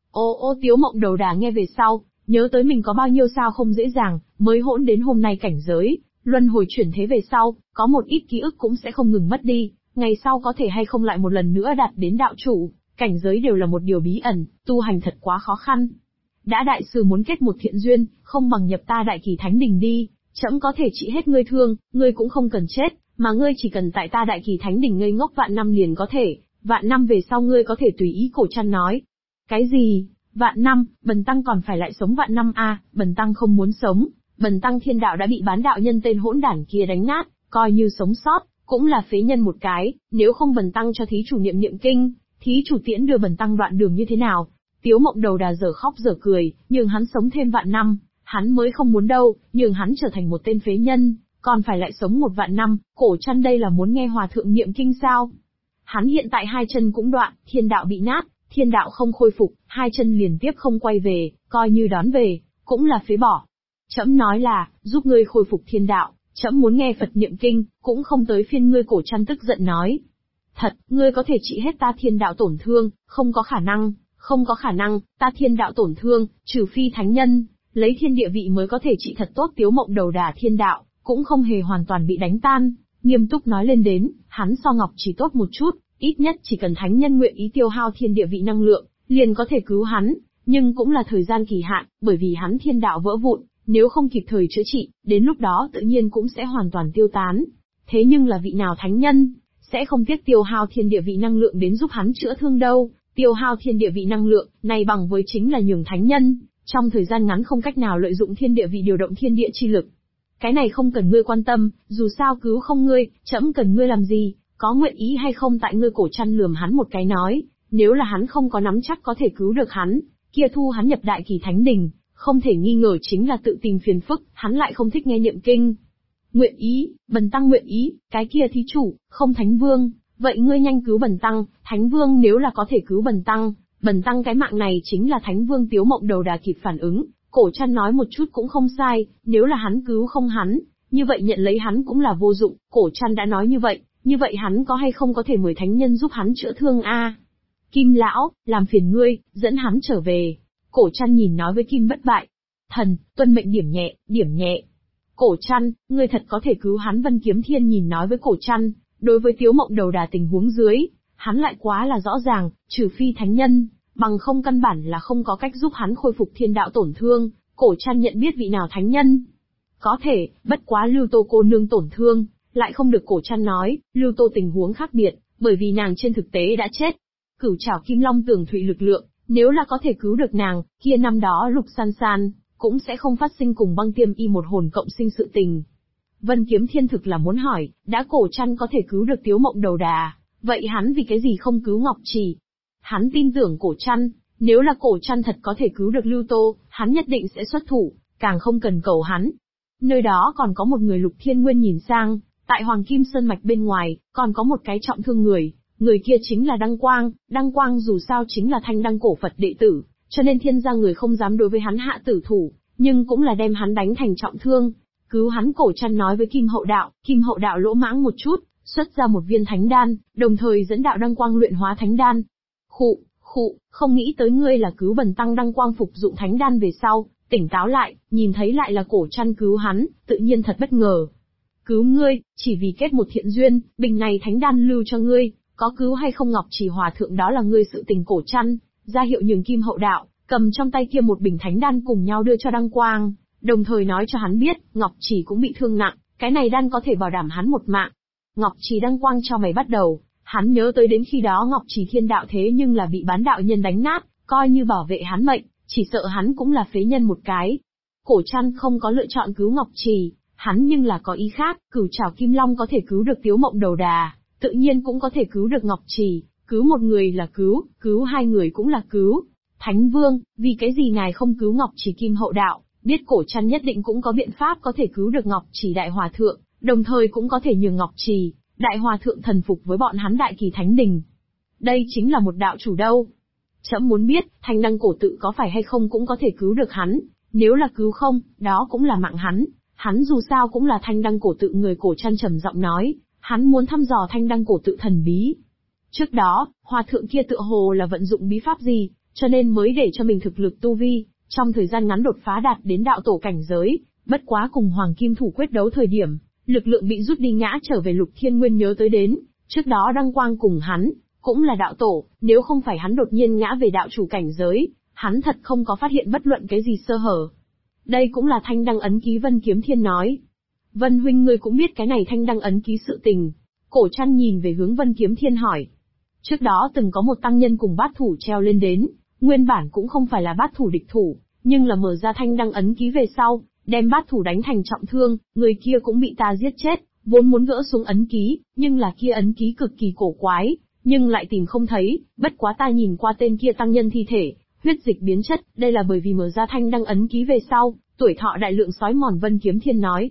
Tiếu Mộng Đầu Đà nghe về sau, nhớ tới mình có bao nhiêu sao không dễ dàng, mới hỗn đến hôm nay cảnh giới, luân hồi chuyển thế về sau, có một ít ký ức cũng sẽ không ngừng mất đi, ngày sau có thể hay không lại một lần nữa đạt đến đạo chủ, cảnh giới đều là một điều bí ẩn, tu hành thật quá khó khăn. Đã đại sư muốn kết một thiện duyên, không bằng nhập ta Đại Kỳ Thánh Đình đi, trẫm có thể trị hết ngươi thương, ngươi cũng không cần chết, mà ngươi chỉ cần tại ta Đại Kỳ Thánh Đình ngây ngốc vạn năm liền có thể, vạn năm về sau ngươi có thể tùy ý. Cổ Trăn nói. Cái gì? Vạn năm, bần tăng còn phải lại sống vạn năm à? Bần tăng không muốn sống, bần tăng thiên đạo đã bị bán đạo nhân tên hỗn đản kia đánh nát, coi như sống sót, cũng là phế nhân một cái, nếu không bần tăng cho thí chủ niệm niệm kinh, thí chủ tiễn đưa bần tăng đoạn đường như thế nào? Tiếu Mộng Đầu Đà giờ khóc giờ cười, nhưng hắn sống thêm vạn năm, hắn mới không muốn đâu, nhưng hắn trở thành một tên phế nhân, còn phải lại sống một vạn năm. Cổ Trăn đây là muốn nghe hòa thượng niệm kinh sao? Hắn hiện tại hai chân cũng đoạn, thiên đạo bị nát, thiên đạo không khôi phục, hai chân liền tiếp không quay về, coi như đón về, cũng là phế bỏ. Trẫm nói là, giúp ngươi khôi phục thiên đạo, trẫm muốn nghe Phật niệm kinh, cũng không tới phiên ngươi. Cổ Trăn tức giận nói. Thật, ngươi có thể trị hết ta thiên đạo tổn thương, không có khả năng, không có khả năng, ta thiên đạo tổn thương, trừ phi thánh nhân, lấy thiên địa vị mới có thể trị thật tốt. Tiếu Mộng Đầu Đà thiên đạo, cũng không hề hoàn toàn bị đánh tan, nghiêm túc nói lên đến, hắn so Ngọc Chỉ tốt một chút, ít nhất chỉ cần thánh nhân nguyện ý tiêu hao thiên địa vị năng lượng, liền có thể cứu hắn, nhưng cũng là thời gian kỳ hạn, bởi vì hắn thiên đạo vỡ vụn, nếu không kịp thời chữa trị, đến lúc đó tự nhiên cũng sẽ hoàn toàn tiêu tán. Thế nhưng là vị nào thánh nhân sẽ không tiếc tiêu hao thiên địa vị năng lượng đến giúp hắn chữa thương đâu? Tiêu hao thiên địa vị năng lượng này bằng với chính là nhường thánh nhân trong thời gian ngắn không cách nào lợi dụng thiên địa vị điều động thiên địa chi lực. Cái này không cần ngươi quan tâm, dù sao cứu không ngươi, trẫm cần ngươi làm gì, có nguyện ý hay không tại ngươi. Cổ Trăn lườm hắn một cái nói, nếu là hắn không có nắm chắc có thể cứu được hắn, kia thu hắn nhập Đại Kỳ Thánh Đình, không thể nghi ngờ chính là tự tìm phiền phức, hắn lại không thích nghe niệm kinh. Nguyện ý, bần tăng nguyện ý. Cái kia thí chủ, không Thánh Vương, vậy ngươi nhanh cứu bần tăng, Thánh Vương nếu là có thể cứu bần tăng cái mạng này chính là Thánh Vương. Tiếu Mộng Đầu Đà kịp phản ứng, Cổ Trăn nói một chút cũng không sai, nếu là hắn cứu không hắn, như vậy nhận lấy hắn cũng là vô dụng. Cổ Trăn đã nói như vậy hắn có hay không có thể mời thánh nhân giúp hắn chữa thương a? Kim lão, làm phiền ngươi, dẫn hắn trở về. Cổ Trăn nhìn nói với Kim Bất Bại. Thần, tuân mệnh. Điểm nhẹ. Cổ Trăn, ngươi thật có thể cứu hắn? Vân Kiếm Thiên nhìn nói với Cổ Trăn, Đối với Tiếu Mộng Đầu Đà tình huống dưới, hắn lại quá là rõ ràng, trừ phi thánh nhân, bằng không căn bản là không có cách giúp hắn khôi phục thiên đạo tổn thương. Cổ Trăn nhận biết vị nào thánh nhân. Có thể, bất quá Lưu Tô cô nương tổn thương, lại không được Cổ Trăn nói, Lưu Tô tình huống khác biệt, bởi vì nàng trên thực tế đã chết. Cửu trảo Kim Long tường thụy lực lượng, nếu là có thể cứu được nàng, kia năm đó Lục San San cũng sẽ không phát sinh cùng Băng Tiêm Y một hồn cộng sinh sự tình. Vân Kiếm Thiên thực là muốn hỏi, đã Cổ Trăn có thể cứu được Tiếu Mộng Đầu Đà, vậy hắn vì cái gì không cứu Ngọc Trì? Hắn tin tưởng Cổ Trăn, nếu là Cổ Trăn thật có thể cứu được Lưu Tô, hắn nhất định sẽ xuất thủ, càng không cần cầu hắn. Nơi đó còn có một người Lục Thiên Nguyên nhìn sang, tại Hoàng Kim Sơn Mạch bên ngoài, còn có một cái trọng thương người kia chính là Đăng Quang dù sao chính là Thanh Đăng cổ Phật đệ tử, cho nên thiên gia người không dám đối với hắn hạ tử thủ, nhưng cũng là đem hắn đánh thành trọng thương. Cứu hắn Cổ Trăn nói với Kim Hậu Đạo lỗ mãng một chút, xuất ra một viên thánh đan, đồng thời dẫn đạo Đăng Quang luyện hóa thánh đan. Khụ, không nghĩ tới ngươi là cứu bần tăng. Đăng Quang phục dụng thánh đan về sau, tỉnh táo lại, nhìn thấy lại là Cổ Trăn cứu hắn, tự nhiên thật bất ngờ. Cứu ngươi, chỉ vì kết một thiện duyên, bình này thánh đan lưu cho ngươi, có cứu hay không Ngọc Trì hòa thượng đó là ngươi sự tình. Cổ Trăn ra hiệu nhường Kim Hậu Đạo, cầm trong tay kia một bình thánh đan cùng nhau đưa cho Đăng Quang, đồng thời nói cho hắn biết, Ngọc Trì cũng bị thương nặng, cái này đan có thể bảo đảm hắn một mạng. Ngọc Trì Đăng Quang cho mày bắt đầu, hắn nhớ tới đến khi đó Ngọc Trì thiên đạo thế nhưng là bị bán đạo nhân đánh nát, coi như bảo vệ hắn mệnh, chỉ sợ hắn cũng là phế nhân một cái. Cổ Trăn không có lựa chọn cứu Ngọc Trì, hắn nhưng là có ý khác, Cửu trảo Kim Long có thể cứu được Tiếu Mộng Đầu Đà, tự nhiên cũng có thể cứu được Ngọc Trì, cứu một người là cứu hai người cũng là cứu. Thánh Vương, vì cái gì ngài không cứu Ngọc Trì? Kim Hậu Đạo biết Cổ Trăn nhất định cũng có biện pháp có thể cứu được Ngọc Trì Đại Hòa Thượng, đồng thời cũng có thể nhường Ngọc Trì Đại Hòa Thượng thần phục với bọn hắn Đại Kỳ Thánh Đình. Đây chính là một đạo chủ đâu. Trẫm muốn biết, Thanh Đăng cổ tự có phải hay không cũng có thể cứu được hắn, nếu là cứu không, đó cũng là mạng hắn dù sao cũng là Thanh Đăng cổ tự người. Cổ Trăn trầm giọng nói, hắn muốn thăm dò Thanh Đăng cổ tự thần bí. Trước đó, hòa thượng kia tựa hồ là vận dụng bí pháp gì, cho nên mới để cho mình thực lực tu vi, trong thời gian ngắn đột phá đạt đến đạo tổ cảnh giới, bất quá cùng Hoàng Kim Thủ quyết đấu thời điểm, lực lượng bị rút đi ngã trở về. Lục Thiên Nguyên nhớ tới đến, trước đó Đăng Quang cùng hắn, cũng là đạo tổ, nếu không phải hắn đột nhiên ngã về đạo chủ cảnh giới, hắn thật không có phát hiện bất luận cái gì sơ hở. Đây cũng là Thanh Đăng ấn ký. Vân Kiếm Thiên nói. Vân huynh ngươi cũng biết cái này Thanh Đăng ấn ký sự tình. Cổ Trăn nhìn về hướng Vân Kiếm Thiên hỏi. Trước đó từng có một tăng nhân cùng bát thủ treo lên đến, nguyên bản cũng không phải là bát thủ địch thủ, nhưng là mở ra Thanh Đăng ấn ký về sau, đem bát thủ đánh thành trọng thương, người kia cũng bị ta giết chết, vốn muốn gỡ xuống ấn ký, nhưng là kia ấn ký cực kỳ cổ quái, nhưng lại tìm không thấy, bất quá ta nhìn qua tên kia tăng nhân thi thể, huyết dịch biến chất, đây là bởi vì mở ra Thanh Đăng ấn ký về sau, tuổi thọ đại lượng sói mòn. Vân Kiếm Thiên nói.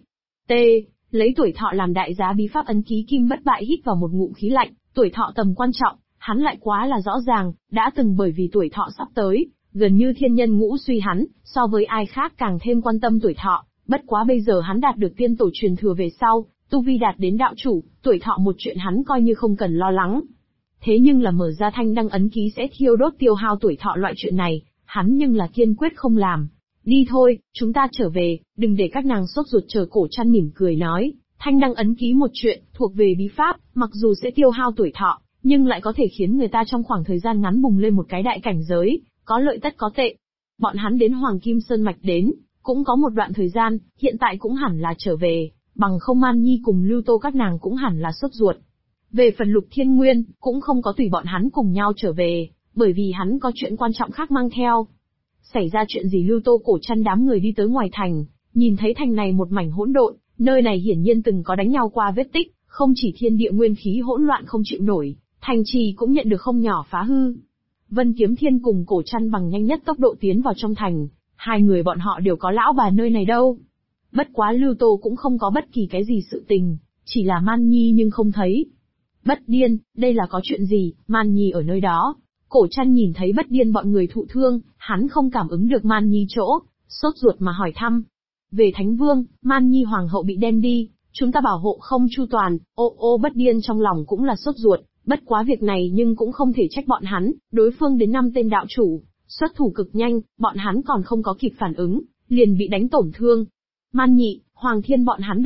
Lấy tuổi thọ làm đại giá bí pháp ấn ký. Kim Bất Bại hít vào một ngụm khí lạnh, tuổi thọ tầm quan trọng, hắn lại quá là rõ ràng, đã từng bởi vì tuổi thọ sắp tới, gần như thiên nhân ngũ suy hắn, so với ai khác càng thêm quan tâm tuổi thọ, bất quá bây giờ hắn đạt được tiên tổ truyền thừa về sau, tu vi đạt đến đạo chủ, tuổi thọ một chuyện hắn coi như không cần lo lắng. Thế nhưng là mở ra Thanh Đăng ấn ký sẽ thiêu đốt tiêu hao tuổi thọ loại chuyện này, hắn nhưng là kiên quyết không làm. Đi thôi, chúng ta trở về, đừng để các nàng sốt ruột chờ. Cổ Trăn mỉm cười nói, Thanh Đăng ấn ký một chuyện, thuộc về bí pháp, mặc dù sẽ tiêu hao tuổi thọ, nhưng lại có thể khiến người ta trong khoảng thời gian ngắn bùng lên một cái đại cảnh giới, có lợi tất có tệ. Bọn hắn đến Hoàng Kim Sơn Mạch đến, cũng có một đoạn thời gian, hiện tại cũng hẳn là trở về, bằng không Man Nhi cùng Lưu Tô các nàng cũng hẳn là sốt ruột. Về phần Lục Thiên Nguyên, cũng không có tùy bọn hắn cùng nhau trở về, bởi vì hắn có chuyện quan trọng khác mang theo. Xảy ra chuyện gì? Lưu Tô Cổ Trăn đám người đi tới ngoài thành, nhìn thấy thành này một mảnh hỗn độn, nơi này hiển nhiên từng có đánh nhau qua vết tích, không chỉ thiên địa nguyên khí hỗn loạn không chịu nổi, thành trì cũng nhận được không nhỏ phá hư. Vân Kiếm Thiên cùng Cổ Trăn bằng nhanh nhất tốc độ tiến vào trong thành, hai người bọn họ đều có lão bà nơi này đâu. Bất quá Lưu Tô cũng không có bất kỳ cái gì sự tình, chỉ là Man Nhi nhưng không thấy. Bất Điên, đây là có chuyện gì? Man Nhi ở nơi đó. Cổ Trăn nhìn thấy Bất Điên bọn người thụ thương, hắn không cảm ứng được Man Nhi chỗ, sốt ruột mà hỏi thăm. Về Thánh Vương, Man Nhi hoàng hậu bị đem đi, chúng ta bảo hộ không chu toàn. Bất Điên trong lòng cũng là sốt ruột, bất quá việc này nhưng cũng không thể trách bọn hắn, đối phương đến 5 tên đạo chủ, xuất thủ cực nhanh, bọn hắn còn không có kịp phản ứng, liền bị đánh tổn thương. Man Nhị, Hoàng Thiên bọn hắn đâu?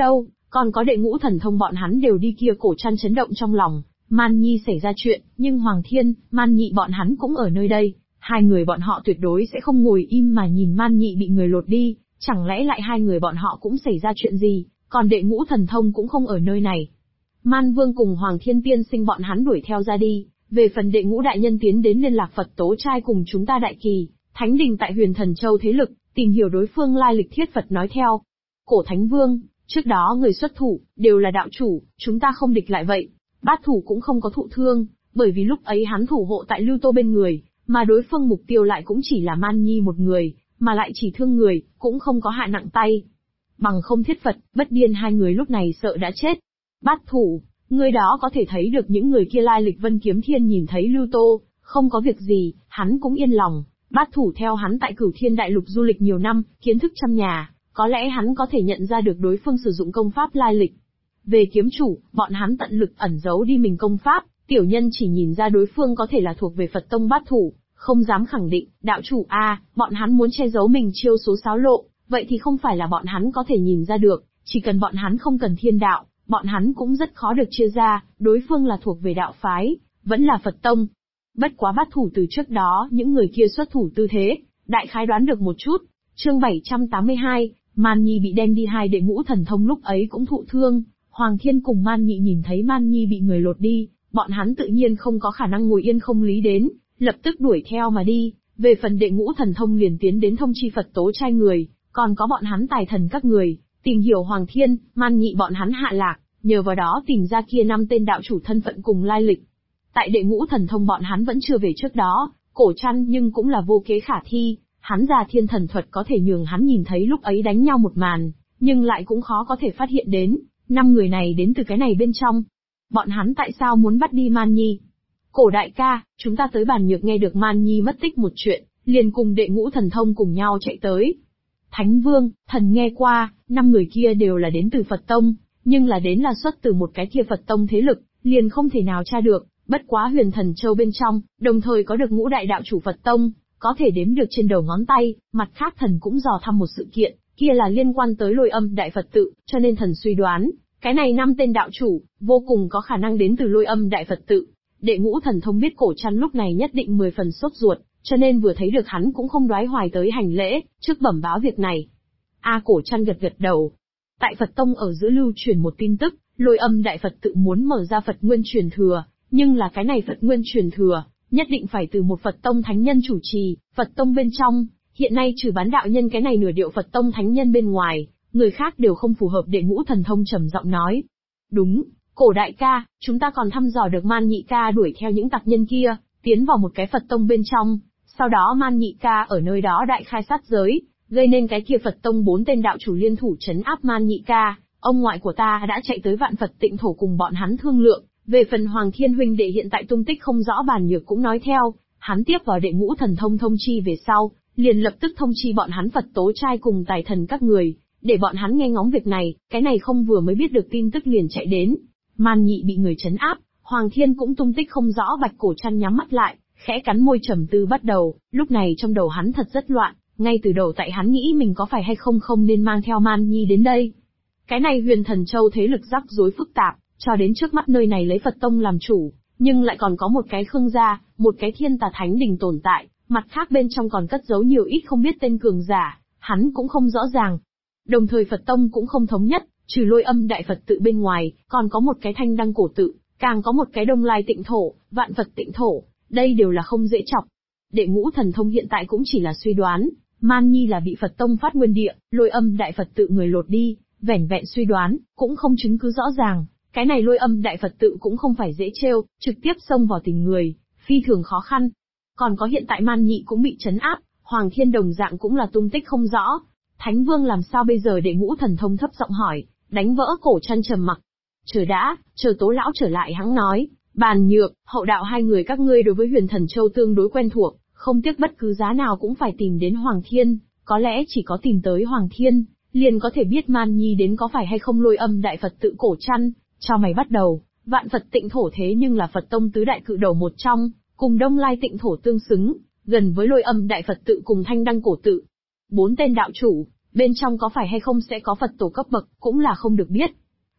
còn có đệ ngũ thần thông bọn hắn đều đi kia. Cổ Trăn chấn động trong lòng, Man Nhi xảy ra chuyện, nhưng Hoàng Thiên, Man Nhị bọn hắn cũng ở nơi đây, hai người bọn họ tuyệt đối sẽ không ngồi im mà nhìn Man Nhị bị người lột đi, chẳng lẽ lại hai người bọn họ cũng xảy ra chuyện gì, còn đệ ngũ thần thông cũng không ở nơi này. Man Vương cùng Hoàng Thiên tiên sinh bọn hắn đuổi theo ra đi, về phần đệ ngũ đại nhân tiến đến liên lạc Phật Tố Trai cùng chúng ta Đại Kỳ, Thánh Đình tại Huyền Thần Châu thế lực, tìm hiểu đối phương lai lịch. Thiết Phật nói theo. Cổ Thánh Vương, trước đó người xuất thủ, đều là đạo chủ, chúng ta không địch lại vậy. Bát thủ cũng không có thụ thương, bởi vì lúc ấy hắn thủ hộ tại Lưu Tô bên người, mà đối phương mục tiêu lại cũng chỉ là Man Nhi một người, mà lại chỉ thương người, cũng không có hạ nặng tay. Bằng không Thiết Phật, Bất Điên hai người lúc này sợ đã chết. Bát thủ, người đó có thể thấy được những người kia lai lịch. Vân Kiếm Thiên nhìn thấy Lưu Tô, không có việc gì, hắn cũng yên lòng. Bát thủ theo hắn tại Cửu Thiên Đại Lục du lịch nhiều năm, kiến thức trăm nhà, có lẽ hắn có thể nhận ra được đối phương sử dụng công pháp lai lịch. Về kiếm chủ, bọn hắn tận lực ẩn giấu đi mình công pháp, tiểu nhân chỉ nhìn ra đối phương có thể là thuộc về Phật tông bát thủ, không dám khẳng định. Đạo chủ bọn hắn muốn che giấu mình chiêu số xáo lộ, vậy thì không phải là bọn hắn có thể nhìn ra được, chỉ cần bọn hắn không cần thiên đạo, bọn hắn cũng rất khó được chia ra, đối phương là thuộc về đạo phái, vẫn là Phật tông. Bất quá bát thủ từ trước đó những người kia xuất thủ tư thế, đại khái đoán được một chút. Chương 782, Man Nhi bị đem đi. Hai đệ ngũ thần thông lúc ấy cũng thụ thương, Hoàng Thiên cùng Man Nhị nhìn thấy Man Nhi bị người lột đi, bọn hắn tự nhiên không có khả năng ngồi yên không lý đến, lập tức đuổi theo mà đi. Về phần đệ ngũ thần thông liền tiến đến thông chi Phật Tố Trai người, còn có bọn hắn tài thần các người, tìm hiểu Hoàng Thiên, Man Nhị bọn hắn hạ lạc, nhờ vào đó tìm ra kia 5 tên đạo chủ thân phận cùng lai lịch. Tại đệ ngũ thần thông bọn hắn vẫn chưa về trước đó, Cổ Trăn nhưng cũng là vô kế khả thi, hắn già thiên thần thuật có thể nhường hắn nhìn thấy lúc ấy đánh nhau một màn, nhưng lại cũng khó có thể phát hiện đến 5 người này đến từ cái này bên trong. Bọn hắn tại sao muốn bắt đi Man Nhi? Cổ đại ca, chúng ta tới bàn nhược nghe được Man Nhi mất tích một chuyện, liền cùng đệ ngũ thần thông cùng nhau chạy tới. Thánh Vương, thần nghe qua, 5 người kia đều là đến từ Phật Tông, nhưng là đến là xuất từ một cái kia Phật Tông thế lực, liền không thể nào tra được. Bất quá Huyền Thần Châu bên trong, đồng thời có được ngũ đại đạo chủ Phật Tông, có thể đếm được trên đầu ngón tay. Mặt khác thần cũng dò thăm một sự kiện, kia là liên quan tới Lôi Âm Đại Phật Tự, cho nên thần suy đoán, cái này 5 tên đạo chủ, vô cùng có khả năng đến từ Lôi Âm Đại Phật Tự. Đệ ngũ thần thông biết Cổ Trăn lúc này nhất định 10 phần sốt ruột, cho nên vừa thấy được hắn cũng không đoái hoài tới hành lễ, trước bẩm báo việc này. Cổ Trăn gật gật đầu. Tại Phật Tông ở giữa lưu truyền một tin tức, Lôi Âm Đại Phật Tự muốn mở ra Phật Nguyên truyền thừa, nhưng là cái này Phật Nguyên truyền thừa, nhất định phải từ một Phật Tông thánh nhân chủ trì. Phật Tông bên trong, hiện nay trừ bán đạo nhân cái này nửa điệu Phật Tông thánh nhân bên ngoài, người khác đều không phù hợp. Đệ ngũ thần thông trầm giọng nói. Đúng, Cổ đại ca, chúng ta còn thăm dò được Man Nhị ca đuổi theo những tặc nhân kia, tiến vào một cái Phật Tông bên trong, sau đó Man Nhị ca ở nơi đó đại khai sát giới, gây nên cái kia Phật Tông 4 tên đạo chủ liên thủ trấn áp Man Nhị ca. Ông ngoại của ta đã chạy tới Vạn Phật Tịnh Thổ cùng bọn hắn thương lượng. Về phần Hoàng Thiên huynh đệ hiện tại tung tích không rõ, bàn nhược cũng nói theo, hắn tiếp vào đệ ngũ thần thông thông chi về sau, liền lập tức thông chi bọn hắn Phật Tố Trai cùng tài thần các người, để bọn hắn nghe ngóng việc này. Cái này không vừa mới biết được tin tức liền chạy đến. Man Nhị bị người trấn áp, Hoàng Thiên cũng tung tích không rõ. Bạch Cổ Trăn nhắm mắt lại, khẽ cắn môi trầm tư bắt đầu. Lúc này trong đầu hắn thật rất loạn, ngay từ đầu tại hắn nghĩ mình có phải hay không nên mang theo Man Nhi đến đây. Cái này Huyền Thần Châu thế lực rắc rối phức tạp, cho đến trước mắt nơi này lấy Phật Tông làm chủ, nhưng lại còn có một cái Khương gia, một cái Thiên Tà Thánh Đình tồn tại, mặt khác bên trong còn cất giấu nhiều ít không biết tên cường giả, hắn cũng không rõ ràng. Đồng thời Phật Tông cũng không thống nhất, trừ Lôi Âm Đại Phật Tự bên ngoài, còn có một cái Thanh Đăng Cổ Tự, càng có một cái Đông Lai Tịnh Thổ, Vạn Phật Tịnh Thổ, đây đều là không dễ chọc. Đệ ngũ thần thông hiện tại cũng chỉ là suy đoán, Man Nhi là bị Phật Tông phát nguyên địa, Lôi Âm Đại Phật Tự người lột đi, vẻn vẹn suy đoán, cũng không chứng cứ rõ ràng. Cái này Lôi Âm Đại Phật Tự cũng không phải dễ trêu, trực tiếp xông vào tình người, phi thường khó khăn. Còn có hiện tại Man Nhị cũng bị trấn áp, Hoàng Thiên đồng dạng cũng là tung tích không rõ. Thánh Vương làm sao bây giờ? Đệ ngũ thần thông thấp giọng hỏi, đánh vỡ Cổ Trăn trầm mặc. Chờ đã, chờ Tố lão trở lại hắn nói, Bàn Nhược, Hậu Đạo hai người các ngươi đối với Huyền Thần Châu tương đối quen thuộc, không tiếc bất cứ giá nào cũng phải tìm đến Hoàng Thiên, có lẽ chỉ có tìm tới Hoàng Thiên, liền có thể biết Man Nhi đến có phải hay không Lôi Âm Đại Phật Tự. Cổ Trăn, cho mày bắt đầu, Vạn Phật Tịnh Thổ thế nhưng là Phật Tông tứ đại cự đầu một trong, cùng Đông Lai Tịnh Thổ tương xứng, gần với Lôi Âm Đại Phật Tự cùng Thanh Đăng Cổ Tự. 4 tên đạo chủ, bên trong có phải hay không sẽ có Phật tổ cấp bậc, cũng là không được biết.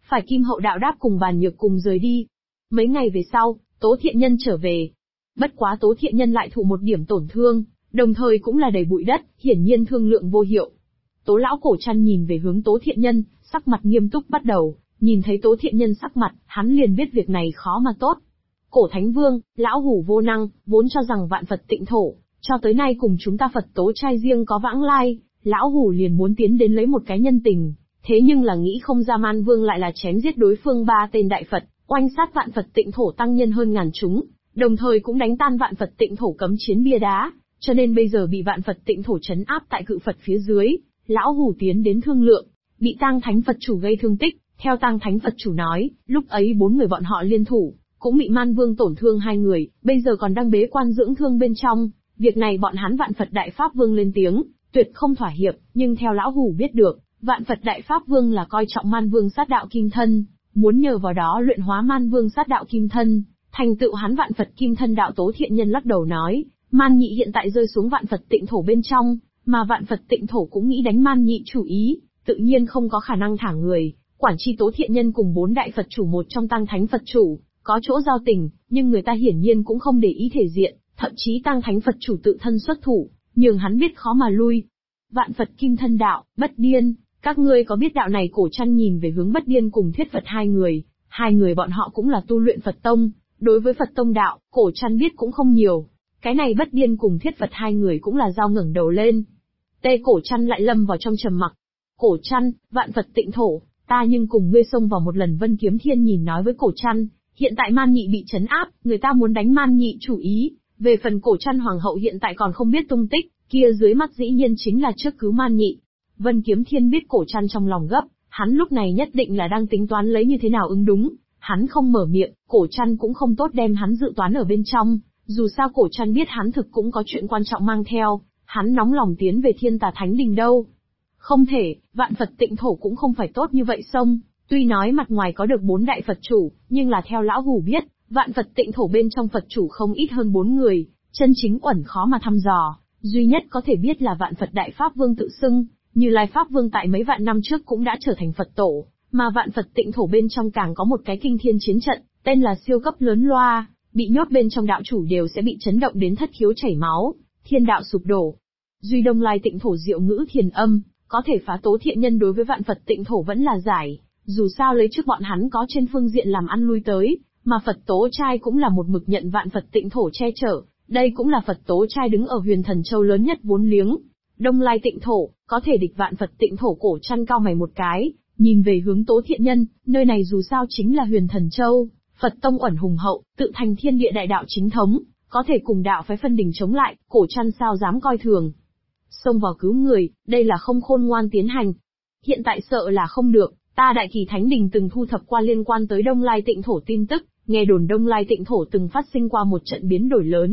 Phải Kim Hậu Đạo đáp cùng Bàn Nhược cùng rời đi. Mấy ngày về sau, Tố Thiện Nhân trở về. Bất quá Tố Thiện Nhân lại thụ một điểm tổn thương, đồng thời cũng là đầy bụi đất, hiển nhiên thương lượng vô hiệu. Tố lão cổ chăn nhìn về hướng Tố Thiện Nhân, sắc mặt nghiêm túc bắt đầu, nhìn thấy Tố Thiện Nhân sắc mặt, hắn liền biết việc này khó mà tốt. Cổ Thánh Vương, lão hủ vô năng, vốn cho rằng vạn Phật tịnh thổ, cho tới nay cùng chúng ta Phật tố trai riêng có vãng lai, lão hủ liền muốn tiến đến lấy một cái nhân tình, thế nhưng là nghĩ không ra Man Vương lại là chém giết đối phương 3 tên đại Phật, oanh sát vạn Phật tịnh thổ tăng nhân hơn ngàn chúng, đồng thời cũng đánh tan vạn Phật tịnh thổ cấm chiến bia đá, cho nên bây giờ bị vạn Phật tịnh thổ trấn áp tại cự Phật phía dưới, lão hủ tiến đến thương lượng, bị Tang Thánh Phật chủ gây thương tích, theo Tang Thánh Phật chủ nói, lúc ấy 4 người bọn họ liên thủ, cũng bị Man Vương tổn thương 2 người, bây giờ còn đang bế quan dưỡng thương bên trong, việc này bọn hắn vạn Phật Đại Pháp Vương lên tiếng, tuyệt không thỏa hiệp, nhưng theo lão hủ biết được, vạn Phật Đại Pháp Vương là coi trọng Man Vương sát đạo kim thân, muốn nhờ vào đó luyện hóa Man Vương sát đạo kim thân, thành tựu hắn vạn Phật kim thân đạo. Tố Thiện Nhân lắc đầu nói, Man Nhị hiện tại rơi xuống vạn Phật tịnh thổ bên trong, mà vạn Phật tịnh thổ cũng nghĩ đánh Man Nhị chủ ý, tự nhiên không có khả năng thả người. Quản chi Tố Thiện Nhân cùng 4 đại Phật chủ một trong Tang Thánh Phật chủ, có chỗ giao tình, nhưng người ta hiển nhiên cũng không để ý thể diện, thậm chí Tang Thánh Phật chủ tự thân xuất thủ, nhường hắn biết khó mà lui. Vạn Phật kim thân đạo, Bất Điên, các ngươi có biết đạo này? Cổ Chăn nhìn về hướng Bất Điên cùng Thuyết Phật hai người bọn họ cũng là tu luyện Phật tông, đối với Phật tông đạo, Cổ Chăn biết cũng không nhiều. Cái này Bất Điên cùng Thuyết Phật hai người cũng là dao ngẩng đầu lên. Cổ Chăn lại lâm vào trong trầm mặc. Cổ Chăn, vạn Phật tịnh thổ, ta nhưng cùng ngươi xông vào một lần. Vân Kiếm Thiên nhìn nói với Cổ Chăn, hiện tại Man Nhị bị trấn áp, người ta muốn đánh Man Nhị chủ ý. Về phần Cổ Chăn hoàng hậu hiện tại còn không biết tung tích, kia dưới mắt dĩ nhiên chính là trước cứu Man Nhị. Vân Kiếm Thiên biết Cổ Chăn trong lòng gấp, hắn lúc này nhất định là đang tính toán lấy như thế nào ứng đúng. Hắn không mở miệng, Cổ Chăn cũng không tốt đem hắn dự toán ở bên trong. Dù sao Cổ Chăn biết hắn thực cũng có chuyện quan trọng mang theo, hắn nóng lòng tiến về Thiên Tà Thánh Đình đâu. Không thể, vạn Phật tịnh thổ cũng không phải tốt như vậy xông. Tuy nói mặt ngoài có được 4 đại Phật chủ, nhưng là theo lão hủ biết, vạn Phật tịnh thổ bên trong Phật chủ không ít hơn 4 người, chân chính uẩn khó mà thăm dò. Duy nhất có thể biết là vạn Phật Đại Pháp Vương tự xưng, Như Lai Pháp Vương tại mấy vạn năm trước cũng đã trở thành Phật tổ, mà vạn Phật tịnh thổ bên trong càng có một cái kinh thiên chiến trận, tên là siêu cấp lớn loa, bị nhốt bên trong đạo chủ đều sẽ bị chấn động đến thất khiếu chảy máu, thiên đạo sụp đổ. Duy Đông Lai tịnh thổ diệu ngữ thiền âm, có thể phá. Tố Thiện Nhân đối với vạn Phật tịnh thổ vẫn là giải, dù sao lấy trước bọn hắn có trên phương diện làm ăn lui tới, mà Phật tố trai cũng là một mực nhận vạn Phật tịnh thổ che chở, đây cũng là Phật tố trai đứng ở Huyền Thần Châu lớn nhất vốn liếng. Đông Lai tịnh thổ, có thể địch vạn Phật tịnh thổ. Cổ Chăn cao mày một cái, nhìn về hướng Tố Thiện Nhân, nơi này dù sao chính là Huyền Thần Châu, Phật tông uẩn hùng hậu, tự thành thiên địa đại đạo chính thống, có thể cùng đạo phái phân đình chống lại, Cổ Chăn sao dám coi thường. Xông vào cứu người, đây là không khôn ngoan tiến hành. Hiện tại sợ là không được, ta Đại Kỳ Thánh Đình từng thu thập qua liên quan tới Đông Lai tịnh thổ tin tức, nghe đồn Đông Lai tịnh thổ từng phát sinh qua một trận biến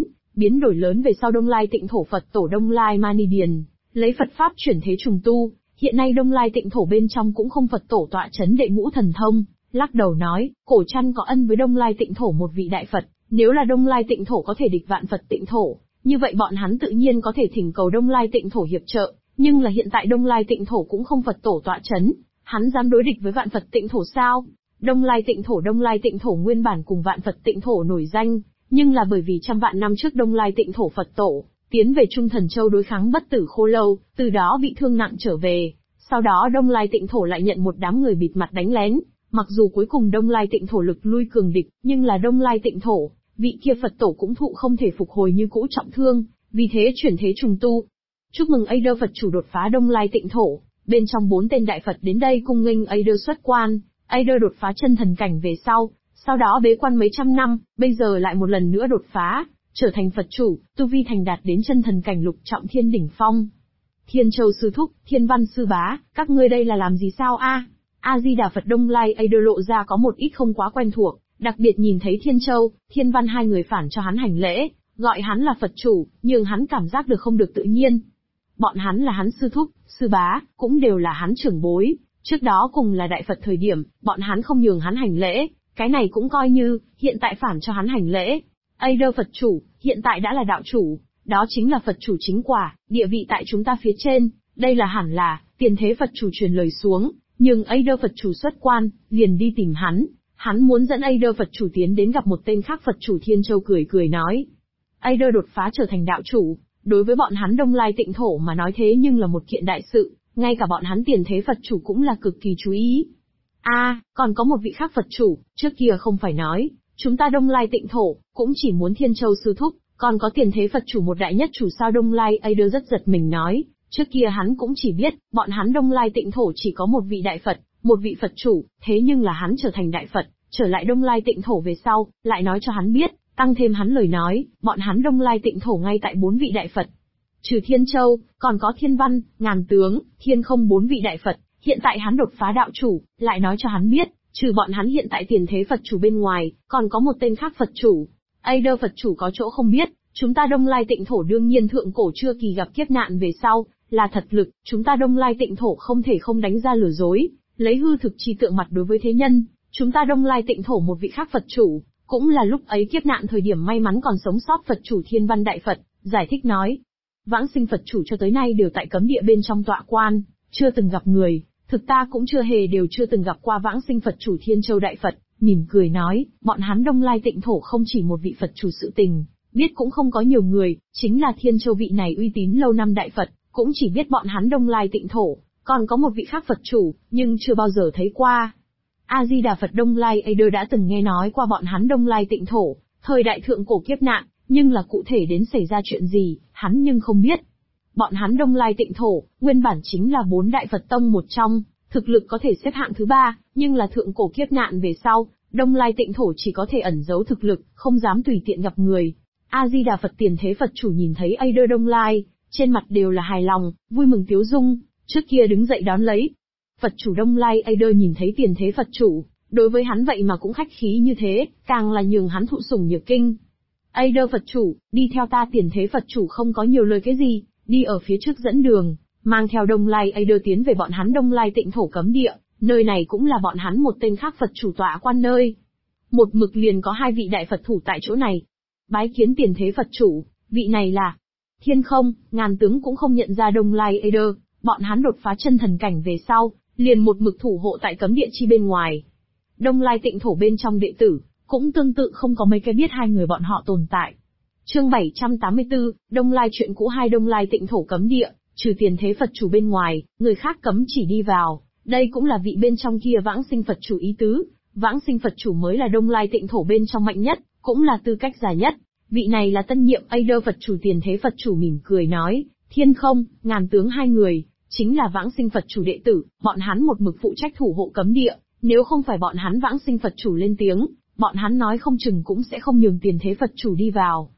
đổi lớn về sau Đông Lai tịnh thổ Phật tổ Đông Lai Mani Điền, lấy Phật Pháp chuyển thế trùng tu, hiện nay Đông Lai tịnh thổ bên trong cũng không Phật tổ tọa chấn đệ ngũ thần thông. Lắc đầu nói, Cổ Chăn có ân với Đông Lai tịnh thổ một vị đại Phật, nếu là Đông Lai tịnh thổ có thể địch vạn Phật tịnh thổ, như vậy bọn hắn tự nhiên có thể thỉnh cầu Đông Lai tịnh thổ hiệp trợ, nhưng là hiện tại Đông Lai tịnh thổ cũng không Phật tổ tọa chấn, hắn dám đối địch với vạn Phật tịnh thổ sao? Đông Lai tịnh thổ nguyên bản cùng vạn Phật tịnh thổ nổi danh, nhưng là bởi vì trăm vạn năm trước Đông Lai tịnh thổ Phật tổ tiến về Trung Thần Châu đối kháng Bất Tử Khô Lâu, từ đó bị thương nặng trở về. Sau đó Đông Lai tịnh thổ lại nhận một đám người bịt mặt đánh lén, mặc dù cuối cùng Đông Lai tịnh thổ lực lui cường địch, nhưng là Đông Lai tịnh thổ, vị kia Phật tổ cũng thụ không thể phục hồi như cũ trọng thương, vì thế chuyển thế trùng tu. Chúc mừng Aider Phật chủ đột phá Đông Lai tịnh thổ, bên trong 4 tên đại Phật đến đây cung nghênh Aider xuất quan. Aider đột phá chân thần cảnh về sau đó bế quan mấy trăm năm, bây giờ lại một lần nữa đột phá, trở thành Phật chủ, tu vi thành đạt đến chân thần cảnh lục trọng thiên đỉnh phong. Thiên Châu sư thúc, Thiên Văn sư bá, các ngươi đây là làm gì sao a? A Di Đà Phật. Đông Lai Aider lộ ra có một ít không quá quen thuộc, đặc biệt nhìn thấy Thiên Châu, Thiên Văn hai người phản cho hắn hành lễ, gọi hắn là Phật chủ, nhưng hắn cảm giác được không được tự nhiên. Bọn hắn là hắn sư thúc, sư bá, cũng đều là hắn trưởng bối, trước đó cùng là đại Phật thời điểm, bọn hắn không nhường hắn hành lễ, cái này cũng coi như, hiện tại phản cho hắn hành lễ. Aider Phật chủ, hiện tại đã là đạo chủ, đó chính là Phật chủ chính quả, địa vị tại chúng ta phía trên, đây là hẳn là, tiền thế Phật chủ truyền lời xuống, Nhưng Ada Phật chủ xuất quan, liền đi tìm hắn. Hắn muốn dẫn Ada Phật chủ tiến đến gặp một tên khác. Phật chủ Thiên Châu cười cười nói. Ada đột phá trở thành đạo chủ, đối với bọn hắn Đông Lai Tịnh Thổ mà nói thế nhưng là một kiện đại sự, ngay cả bọn hắn Tiền Thế Phật chủ cũng là cực kỳ chú ý. Còn có một vị khác Phật chủ, trước kia không phải nói, chúng ta Đông Lai Tịnh Thổ, cũng chỉ muốn Thiên Châu sư thúc, còn có Tiền Thế Phật chủ một đại nhất chủ sao Đông Lai. Ada rất giật mình nói, trước kia hắn cũng chỉ biết, bọn hắn Đông Lai Tịnh Thổ chỉ có một vị đại Phật, một vị Phật chủ, thế nhưng là hắn trở thành đại Phật, trở lại Đông Lai Tịnh Thổ về sau, lại nói cho hắn biết, tăng thêm hắn lời nói, bọn hắn Đông Lai Tịnh Thổ ngay tại 4 vị đại Phật. Trừ Thiên Châu, còn có Thiên Văn, Ngàn Tướng, Thiên Không 4 vị đại Phật, hiện tại hắn đột phá đạo chủ, lại nói cho hắn biết, trừ bọn hắn hiện tại Tiền Thế Phật chủ bên ngoài, còn có một tên khác Phật chủ. Ada Phật chủ có chỗ không biết, chúng ta Đông Lai Tịnh Thổ đương nhiên thượng cổ chưa kỳ gặp kiếp nạn về sau, là thật lực, chúng ta Đông Lai Tịnh Thổ không thể không đánh ra lừa dối, lấy hư thực chi tượng mặt đối với thế nhân, chúng ta Đông Lai Tịnh Thổ một vị khác Phật chủ, cũng là lúc ấy kiếp nạn thời điểm may mắn còn sống sót Phật chủ Thiên Văn Đại Phật, giải thích nói. Vãng sinh Phật chủ cho tới nay đều tại cấm địa bên trong tọa quan, chưa từng gặp người, thực ta cũng chưa từng gặp qua vãng sinh Phật chủ Thiên Châu Đại Phật, mỉm cười nói, bọn hắn Đông Lai Tịnh Thổ không chỉ một vị Phật chủ sự tình, biết cũng không có nhiều người, chính là Thiên Châu vị này uy tín lâu năm Đại Phật, cũng chỉ biết bọn hắn Đông Lai Tịnh Thổ, còn có một vị khác Phật chủ, nhưng chưa bao giờ thấy qua. A-di-đà Phật. Đông Lai Ada đã từng nghe nói qua bọn hắn Đông Lai Tịnh Thổ, thời đại thượng cổ kiếp nạn, nhưng là cụ thể đến xảy ra chuyện gì, hắn nhưng không biết. Bọn hắn Đông Lai Tịnh Thổ, nguyên bản chính là 4 đại Phật tông một trong, thực lực có thể xếp hạng thứ 3, nhưng là thượng cổ kiếp nạn về sau, Đông Lai Tịnh Thổ chỉ có thể ẩn giấu thực lực, không dám tùy tiện gặp người. A-di-đà Phật. Tiền Thế Phật chủ nhìn thấy Ada Đông Lai, trên mặt đều là hài lòng, vui mừng tiếu dung, trước kia đứng dậy đón lấy. Phật chủ Đông Lai Ada nhìn thấy Tiền Thế Phật chủ, đối với hắn vậy mà cũng khách khí như thế, càng là nhường hắn thụ sủng nhược kinh. Ada Phật chủ, đi theo ta. Tiền Thế Phật chủ không có nhiều lời cái gì, đi ở phía trước dẫn đường, mang theo Đông Lai Ada tiến về bọn hắn Đông Lai Tịnh Thổ cấm địa, nơi này cũng là bọn hắn một tên khác Phật chủ tọa quan nơi. Một mực liền có 2 vị đại Phật thủ tại chỗ này. Bái kiến Tiền Thế Phật chủ, vị này là Thiên Không. Ngàn Tướng cũng không nhận ra Đông Lai Ada, bọn hắn đột phá chân thần cảnh về sau, liền một mực thủ hộ tại cấm địa chi bên ngoài. Đông Lai Tịnh Thổ bên trong đệ tử, cũng tương tự không có mấy cái biết 2 người bọn họ tồn tại. Chương 784, Đông Lai chuyện cũ. 2 Đông Lai Tịnh Thổ cấm địa, trừ Tiền Thế Phật chủ bên ngoài, người khác cấm chỉ đi vào, đây cũng là vị bên trong kia vãng sinh Phật chủ ý tứ, vãng sinh Phật chủ mới là Đông Lai Tịnh Thổ bên trong mạnh nhất, cũng là tư cách già nhất, vị này là tân nhiệm Ada Phật chủ. Tiền Thế Phật chủ mỉm cười nói, Thiên Không, Ngàn Tướng 2 người, chính là vãng sinh Phật chủ đệ tử, bọn hắn một mực phụ trách thủ hộ cấm địa, nếu không phải bọn hắn vãng sinh Phật chủ lên tiếng, bọn hắn nói không chừng cũng sẽ không nhường Tiền Thế Phật chủ đi vào.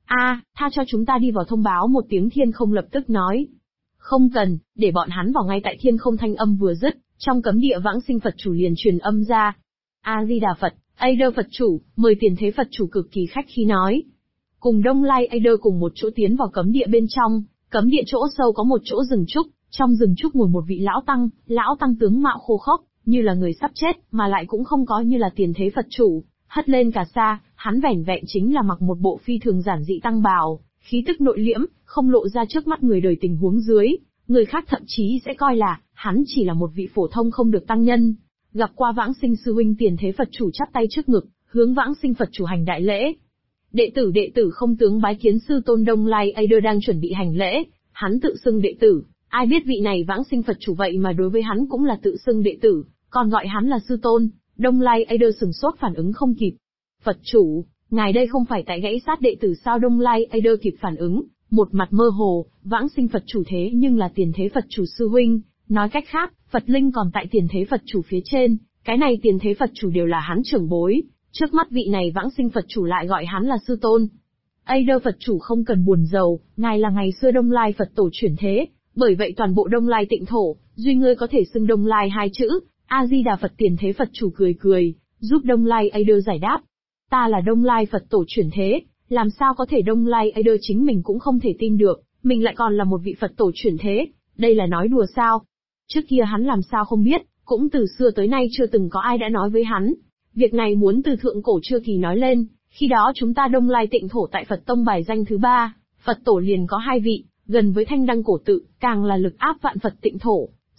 Tha cho chúng ta đi vào. Thông báo một tiếng. Thiên Không lập tức nói. Không cần, để bọn hắn vào. Ngay tại Thiên Không thanh âm vừa dứt, trong cấm địa vãng sinh Phật chủ liền truyền âm ra. A-di-đà Phật. Ada Phật chủ, mời Tiền Thế Phật chủ cực kỳ khách khí nói. Cùng Đông Lai Ada cùng một chỗ tiến vào cấm địa bên trong, cấm địa chỗ sâu có một chỗ rừng trúc, trong rừng trúc ngồi một vị lão tăng tướng mạo khô khốc, như là người sắp chết, mà lại cũng không có như là Tiền Thế Phật chủ, hất lên cả sa, hắn vẻn vẹn chính là mặc một bộ phi thường giản dị tăng bào, khí tức nội liễm, không lộ ra trước mắt người đời tình huống dưới, người khác thậm chí sẽ coi là, hắn chỉ là một vị phổ thông không được tăng nhân. Gặp qua vãng sinh sư huynh. Tiền Thế Phật chủ chắp tay trước ngực, hướng vãng sinh Phật chủ hành đại lễ. Đệ tử không tướng bái kiến sư tôn. Đông Lai Ada đang chuẩn bị hành lễ, hắn tự xưng đệ tử, ai biết vị này vãng sinh Phật chủ vậy mà đối với hắn cũng là tự xưng đệ tử, còn gọi hắn là sư tôn. Đông Lai Ada sừng sốt phản ứng không kịp. Phật chủ, ngài đây không phải tại gãy sát đệ tử sao? Đông Lai Ada kịp phản ứng, một mặt mơ hồ, vãng sinh Phật chủ thế nhưng là Tiền Thế Phật chủ sư huynh, nói cách khác, Phật linh còn tại Tiền Thế Phật chủ phía trên, cái này Tiền Thế Phật chủ đều là hắn trưởng bối, trước mắt vị này vãng sinh Phật chủ lại gọi hắn là sư tôn. Ada Phật chủ không cần buồn rầu, ngài là ngày xưa Đông Lai Phật tổ chuyển thế, bởi vậy toàn bộ Đông Lai Tịnh Thổ, duy ngươi có thể xưng Đông Lai 2 chữ. A-di-đà Phật. Tiền Thế Phật chủ cười cười, giúp Đông Lai Ada giải đáp. Ta là Đông Lai Phật tổ chuyển thế, làm sao có thể? Đông Lai Ada chính mình cũng không thể tin được, mình lại còn là một vị Phật tổ chuyển thế, đây là nói đùa sao? Trước kia hắn làm sao không biết, cũng từ xưa tới nay chưa từng có ai đã nói với hắn. Việc này muốn từ thượng cổ chưa kỳ nói lên, khi đó chúng ta Đông Lai Tịnh Thổ tại Phật tông bài danh thứ 3, Phật tổ liền có 2 vị, gần với Thanh Đăng cổ tự, càng là lực áp vạn Phật Tịnh Thổ.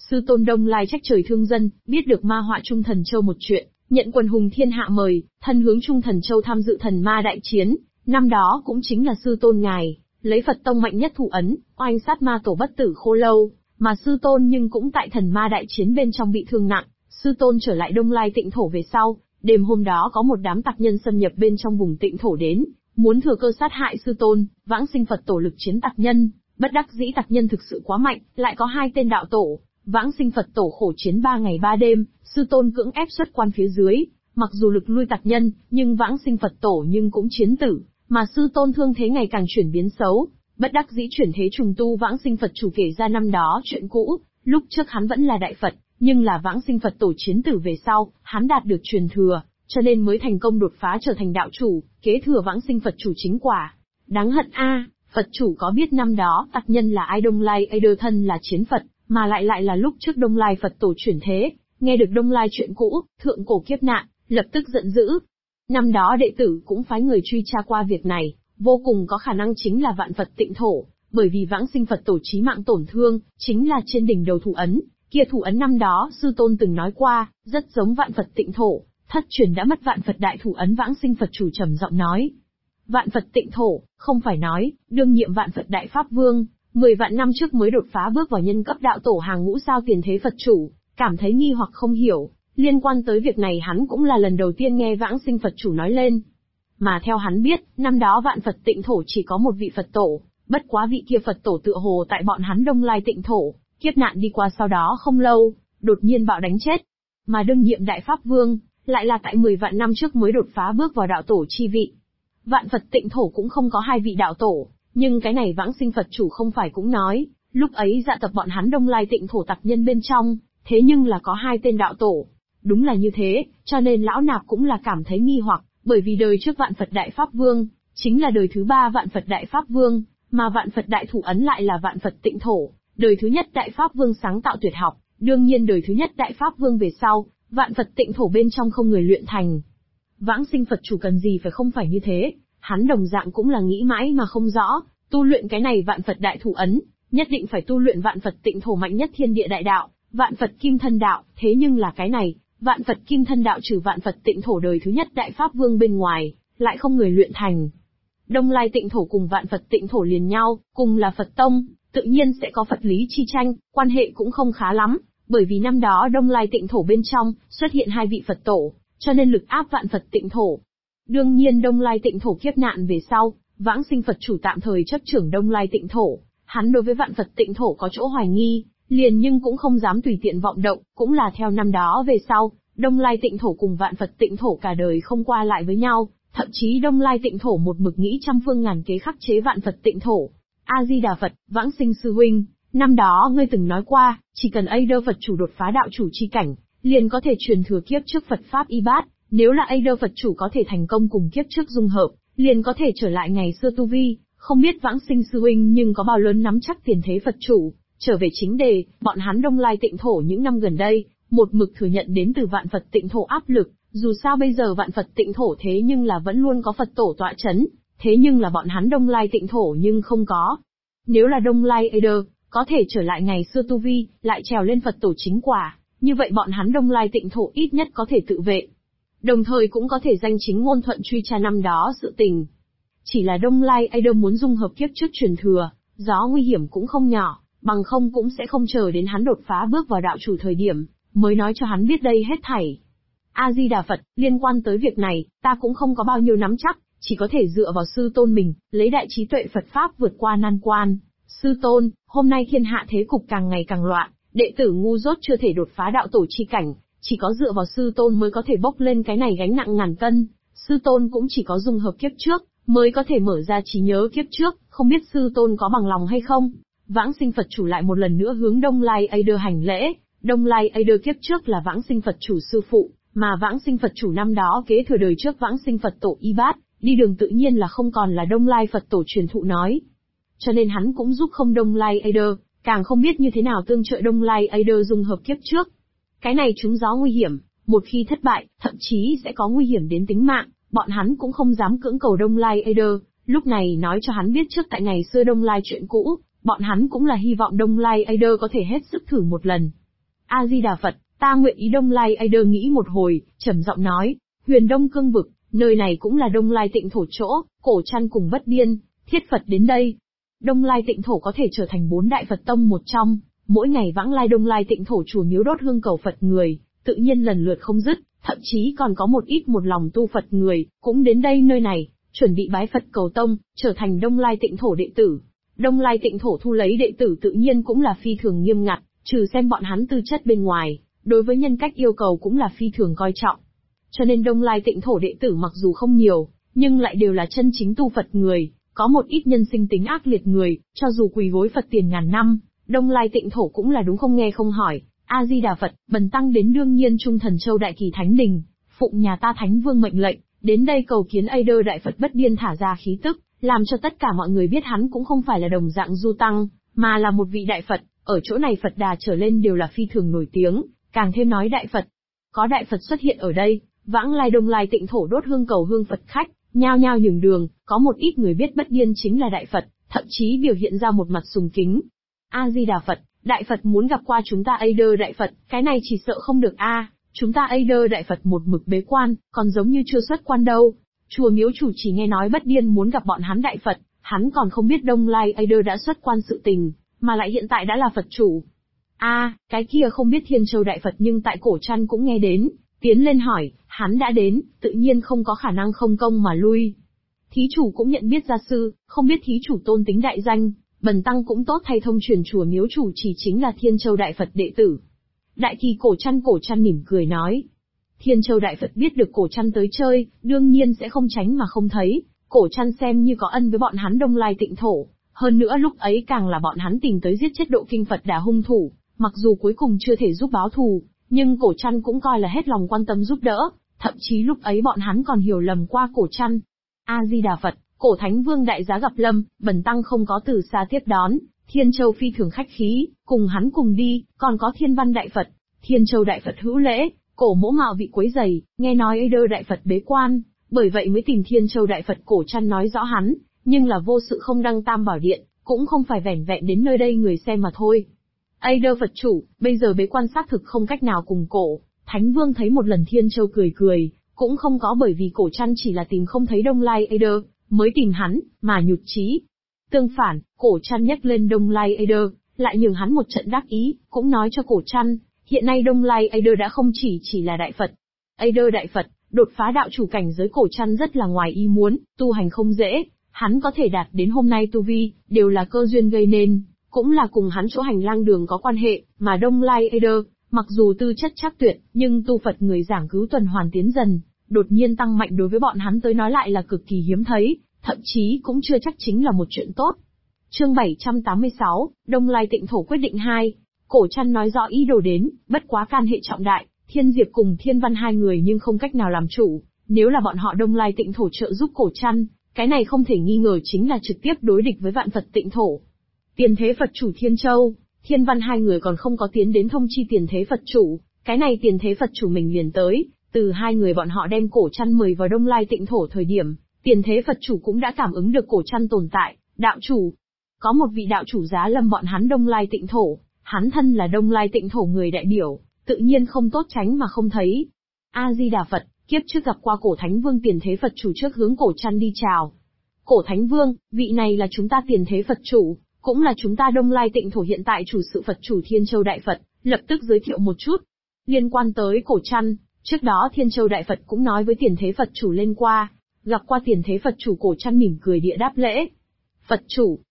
Sư tôn Đông Lai trách trời thương dân, biết được ma họa Trung Thần Châu một chuyện, nhận quần hùng thiên hạ mời, thân hướng Trung Thần Châu tham dự thần ma đại chiến. Năm đó cũng chính là sư tôn ngài, lấy Phật tông mạnh nhất thủ ấn, oanh sát ma tổ Bất Tử Khô Lâu, mà sư tôn nhưng cũng tại thần ma đại chiến bên trong bị thương nặng. Sư tôn trở lại Đông Lai Tịnh Thổ về sau, đêm hôm đó có một đám tặc nhân xâm nhập bên trong vùng Tịnh Thổ đến, muốn thừa cơ sát hại sư tôn. Vãng Sinh Phật tổ lực chiến tặc nhân, bất đắc dĩ tặc nhân thực sự quá mạnh, lại có hai tên đạo tổ. Vãng Sinh Phật tổ khổ chiến 3 ngày 3 đêm, sư tôn cưỡng ép xuất quan phía dưới, mặc dù lực lui tặc nhân, nhưng Vãng Sinh Phật tổ nhưng cũng chiến tử, mà sư tôn thương thế ngày càng chuyển biến xấu, bất đắc dĩ chuyển thế trùng tu. Vãng Sinh Phật chủ kể ra năm đó chuyện cũ, lúc trước hắn vẫn là đại Phật, nhưng là Vãng Sinh Phật tổ chiến tử về sau, hắn đạt được truyền thừa, cho nên mới thành công đột phá trở thành đạo chủ, kế thừa Vãng Sinh Phật chủ chính quả. Đáng hận a, Phật chủ có biết năm đó tặc nhân là ai? Đông Lai Eder thân là chiến Phật, mà lại là lúc trước Đông Lai Phật tổ chuyển thế, nghe được Đông Lai chuyện cũ, thượng cổ kiếp nạn, lập tức giận dữ. Năm đó đệ tử cũng phái người truy tra qua việc này, vô cùng có khả năng chính là Vạn Phật Tịnh Thổ, bởi vì Vãng Sinh Phật tổ chí mạng tổn thương, chính là trên đỉnh đầu thủ ấn, kia thủ ấn năm đó sư tôn từng nói qua, rất giống Vạn Phật Tịnh Thổ, thất truyền đã mất Vạn Phật đại thủ ấn. Vãng Sinh Phật chủ trầm giọng nói. Vạn Phật Tịnh Thổ, không phải nói, đương nhiệm Vạn Phật Đại Pháp Vương, 10 vạn năm trước mới đột phá bước vào nhân cấp đạo tổ hàng ngũ sao tiền thế Phật chủ, cảm thấy nghi hoặc không hiểu, liên quan tới việc này hắn cũng là lần đầu tiên nghe Vãng Sinh Phật chủ nói lên. Mà theo hắn biết, năm đó Vạn Phật Tịnh Thổ chỉ có một vị Phật tổ, bất quá vị kia Phật tổ tựa hồ tại bọn hắn Đông Lai Tịnh Thổ, kiếp nạn đi qua sau đó không lâu, đột nhiên bạo đánh chết. Mà đương nhiệm Đại Pháp Vương, lại là tại 10 vạn năm trước mới đột phá bước vào đạo tổ chi vị. Vạn Phật Tịnh Thổ cũng không có hai vị đạo tổ, nhưng cái này Vãng Sinh Phật chủ không phải cũng nói, lúc ấy dạ tập bọn hắn Đông Lai Tịnh Thổ tặc nhân bên trong, thế nhưng là có hai tên đạo tổ. Đúng là như thế, cho nên lão nạp cũng là cảm thấy nghi hoặc, bởi vì đời trước Vạn Phật Đại Pháp Vương, chính là đời thứ 3 Vạn Phật Đại Pháp Vương, mà Vạn Phật Đại Thủ Ấn lại là Vạn Phật Tịnh Thổ, đời thứ nhất Đại Pháp Vương sáng tạo tuyệt học, đương nhiên đời thứ nhất Đại Pháp Vương về sau, Vạn Phật Tịnh Thổ bên trong không người luyện thành. Vãng Sinh Phật chủ cần gì phải không phải như thế, hắn đồng dạng cũng là nghĩ mãi mà không rõ, tu luyện cái này Vạn Phật Đại Thủ Ấn, nhất định phải tu luyện Vạn Phật Tịnh Thổ mạnh nhất thiên địa đại đạo, Vạn Phật Kim Thân Đạo, thế nhưng là cái này, Vạn Phật Kim Thân Đạo trừ Vạn Phật Tịnh Thổ đời thứ nhất Đại Pháp Vương bên ngoài, lại không người luyện thành. Đông Lai Tịnh Thổ cùng Vạn Phật Tịnh Thổ liền nhau, cùng là Phật tông, tự nhiên sẽ có Phật lý chi tranh, quan hệ cũng không khá lắm, bởi vì năm đó Đông Lai Tịnh Thổ bên trong xuất hiện hai vị Phật tổ, cho nên lực áp Vạn Phật Tịnh Thổ. Đương nhiên Đông Lai Tịnh Thổ kiếp nạn về sau, Vãng Sinh Phật chủ tạm thời chấp trưởng Đông Lai Tịnh Thổ, hắn đối với Vạn Phật Tịnh Thổ có chỗ hoài nghi, liền nhưng cũng không dám tùy tiện vọng động, cũng là theo năm đó về sau, Đông Lai Tịnh Thổ cùng Vạn Phật Tịnh Thổ cả đời không qua lại với nhau, thậm chí Đông Lai Tịnh Thổ một mực nghĩ trăm phương ngàn kế khắc chế Vạn Phật Tịnh Thổ. A Di Đà Phật, Vãng Sinh sư huynh, năm đó ngươi từng nói qua, chỉ cần Eder Phật chủ đột phá đạo chủ chi cảnh, liền có thể truyền thừa kiếp trước Phật pháp y bát, nếu là Eder Phật chủ có thể thành công cùng kiếp trước dung hợp, liền có thể trở lại ngày xưa tu vi, không biết Vãng Sinh sư huynh nhưng có bao lớn nắm chắc tiền thế Phật chủ. Trở về chính đề, bọn hắn Đông Lai Tịnh Thổ những năm gần đây, một mực thừa nhận đến từ Vạn Phật Tịnh Thổ áp lực, dù sao bây giờ Vạn Phật Tịnh Thổ thế nhưng là vẫn luôn có Phật tổ tọa chấn, thế nhưng là bọn hắn Đông Lai Tịnh Thổ nhưng không có. Nếu là Đông Lai Eder có thể trở lại ngày xưa tu vi, lại trèo lên Phật tổ chính quả, như vậy bọn hắn Đông Lai Tịnh Thổ ít nhất có thể tự vệ. Đồng thời cũng có thể danh chính ngôn thuận truy tra năm đó sự tình. Chỉ là Đông Lai Eder muốn dung hợp kiếp trước truyền thừa, gió nguy hiểm cũng không nhỏ, bằng không cũng sẽ không chờ đến hắn đột phá bước vào đạo chủ thời điểm, mới nói cho hắn biết đây hết thảy. A Di Đà Phật, liên quan tới việc này, ta cũng không có bao nhiêu nắm chắc, chỉ có thể dựa vào sư tôn mình, lấy đại trí tuệ Phật Pháp vượt qua nan quan. Sư tôn, hôm nay thiên hạ thế cục càng ngày càng loạn, đệ tử ngu dốt chưa thể đột phá đạo tổ chi cảnh, chỉ có dựa vào sư tôn mới có thể bốc lên cái này gánh nặng ngàn cân. Sư tôn cũng chỉ có dung hợp kiếp trước, mới có thể mở ra trí nhớ kiếp trước, không biết sư tôn có bằng lòng hay không? Vãng Sinh Phật chủ lại một lần nữa hướng Đông Lai Eder hành lễ. Đông Lai Eder kiếp trước là Vãng Sinh Phật chủ sư phụ, mà Vãng Sinh Phật chủ năm đó kế thừa đời trước Vãng Sinh Phật tổ y bát, đi đường tự nhiên là không còn là Đông Lai Phật tổ truyền thụ nói. Cho nên hắn cũng giúp không Đông Lai Eder, càng không biết như thế nào tương trợ Đông Lai Eder dung hợp kiếp trước. Cái này trúng gió nguy hiểm, một khi thất bại, thậm chí sẽ có nguy hiểm đến tính mạng, bọn hắn cũng không dám cưỡng cầu Đông Lai Eder, lúc này nói cho hắn biết trước tại ngày xưa Đông Lai chuyện cũ, bọn hắn cũng là hy vọng Đông Lai Eder có thể hết sức thử một lần. A-di-đà Phật, ta nguyện ý. Đông Lai Aider nghĩ một hồi, trầm giọng nói, Huyền Đông Cương Vực, nơi này cũng là Đông Lai Tịnh Thổ chỗ, Cổ Trăn cùng Bất Điên, Thiết Phật đến đây. Đông Lai Tịnh Thổ có thể trở thành 4 đại Phật tông một trong, mỗi ngày vãng lai Đông Lai Tịnh Thổ chùa miếu đốt hương cầu Phật người, tự nhiên lần lượt không dứt, thậm chí còn có một ít một lòng tu Phật người, cũng đến đây nơi này, chuẩn bị bái Phật cầu tông, trở thành Đông Lai Tịnh Thổ đệ tử. Đông Lai Tịnh Thổ thu lấy đệ tử tự nhiên cũng là phi thường nghiêm ngặt, trừ xem bọn hắn tư chất bên ngoài, đối với nhân cách yêu cầu cũng là phi thường coi trọng. Cho nên Đông Lai Tịnh Thổ đệ tử mặc dù không nhiều, nhưng lại đều là chân chính tu Phật người, có một ít nhân sinh tính ác liệt người, cho dù quỳ gối Phật tiền ngàn năm, Đông Lai Tịnh Thổ cũng là đúng không nghe không hỏi. A-di-đà Phật, bần tăng đến đương nhiên Trung Thần Châu Đại Kỳ Thánh Đình, phụng nhà ta Thánh Vương mệnh lệnh, đến đây cầu kiến Aider Đại Phật Bất Điên thả ra khí tức, làm cho tất cả mọi người biết hắn cũng không phải là đồng dạng du tăng, mà là một vị đại Phật, ở chỗ này Phật đà trở lên đều là phi thường nổi tiếng, càng thêm nói đại Phật. Có đại Phật xuất hiện ở đây, vãng lai Đông Lai Tịnh Thổ đốt hương cầu hương Phật khách, nhao nhao nhường đường, có một ít người biết Bất Điên chính là đại Phật, thậm chí biểu hiện ra một mặt sùng kính. A-di-đà Phật, đại Phật muốn gặp qua chúng ta Aider đại Phật, cái này chỉ sợ không được a, chúng ta Aider đại Phật một mực bế quan, còn giống như chưa xuất quan đâu. Chùa miếu chủ chỉ nghe nói Bất Điên muốn gặp bọn hắn đại Phật, hắn còn không biết Đông Lai Aider đã xuất quan sự tình, mà lại hiện tại đã là Phật chủ. Cái kia không biết Thiên Châu đại Phật nhưng tại Cổ Trăn cũng nghe đến, tiến lên hỏi, hắn đã đến, tự nhiên không có khả năng không công mà lui. Thí chủ cũng nhận biết gia sư, không biết thí chủ tôn tính đại danh, bần tăng cũng tốt thay thông truyền chùa miếu chủ chỉ chính là Thiên Châu đại Phật đệ tử. Đại Kỳ Cổ Trăn mỉm cười nói. Thiên Châu đại Phật biết được Cổ Trăn tới chơi, đương nhiên sẽ không tránh mà không thấy, Cổ Trăn xem như có ân với bọn hắn Đông Lai Tịnh Thổ, hơn nữa lúc ấy càng là bọn hắn tìm tới giết chết Độ Kinh Phật Đà hung thủ, mặc dù cuối cùng chưa thể giúp báo thù, nhưng Cổ Trăn cũng coi là hết lòng quan tâm giúp đỡ, thậm chí lúc ấy bọn hắn còn hiểu lầm qua Cổ Trăn. A-di-đà Phật, Cổ Thánh Vương đại giá gặp lâm, bần tăng không có từ xa tiếp đón, Thiên Châu phi thường khách khí, cùng hắn cùng đi, còn có Thiên Văn đại Phật, Thiên Châu đại Phật hữu lễ, Cổ mỗ mạo bị quấy rầy, nghe nói Aider đại Phật bế quan, bởi vậy mới tìm Thiên Châu đại Phật. Cổ Trăn nói rõ hắn, nhưng là vô sự không đăng Tam Bảo Điện, cũng không phải vẻn vẹn đến nơi đây người xem mà thôi. Aider Phật chủ, bây giờ bế quan xác thực không cách nào cùng Cổ Thánh Vương thấy một lần. Thiên Châu cười cười, cũng không có bởi vì Cổ Trăn chỉ là tìm không thấy Đông Lai Aider, mới tìm hắn, mà nhụt chí. Tương phản, Cổ Trăn nhắc lên Đông Lai Aider, lại nhường hắn một trận đắc ý, cũng nói cho Cổ Trăn, hiện nay Đông Lai Aider đã không chỉ là đại Phật. Aider đại Phật, đột phá đạo chủ cảnh giới. Cổ Trăn rất là ngoài ý muốn, tu hành không dễ, hắn có thể đạt đến hôm nay tu vi, đều là cơ duyên gây nên, cũng là cùng hắn chỗ hành lang đường có quan hệ, mà Đông Lai Aider, mặc dù tư chất chắc tuyệt, nhưng tu Phật người giảng cứu tuần hoàn tiến dần, đột nhiên tăng mạnh đối với bọn hắn tới nói lại là cực kỳ hiếm thấy, thậm chí cũng chưa chắc chính là một chuyện tốt. Chương 786, Đông Lai Tịnh Thổ quyết định 2. Cổ Trăn nói rõ ý đồ đến, bất quá can hệ trọng đại, Thiên Diệp cùng Thiên Văn hai người nhưng không cách nào làm chủ, nếu là bọn họ Đông Lai Tịnh Thổ trợ giúp Cổ Trăn, cái này không thể nghi ngờ chính là trực tiếp đối địch với Vạn Phật Tịnh Thổ. Tiền thế Phật chủ Thiên Châu, Thiên Văn hai người còn không có tiến đến thông chi tiền thế Phật chủ, cái này tiền thế Phật chủ mình liền tới, từ hai người bọn họ đem Cổ Trăn mời vào Đông Lai Tịnh Thổ thời điểm, tiền thế Phật chủ cũng đã cảm ứng được Cổ Trăn tồn tại, đạo chủ. Có một vị đạo chủ giá lâm bọn hắn Đông Lai Tịnh Thổ, hắn thân là Đông Lai Tịnh Thổ người đại biểu, tự nhiên không tốt tránh mà không thấy. A-di-đà Phật, kiếp trước gặp qua Cổ Thánh Vương tiền thế Phật chủ trước hướng Cổ Trăn đi chào. Cổ Thánh Vương, vị này là chúng ta tiền thế Phật chủ, cũng là chúng ta Đông Lai Tịnh Thổ hiện tại chủ sự Phật chủ Thiên Châu Đại Phật, lập tức giới thiệu một chút. Liên quan tới Cổ Trăn, trước đó Thiên Châu Đại Phật cũng nói với tiền thế Phật chủ lên qua, gặp qua tiền thế Phật chủ. Cổ Trăn mỉm cười địa đáp lễ. Phật chủ,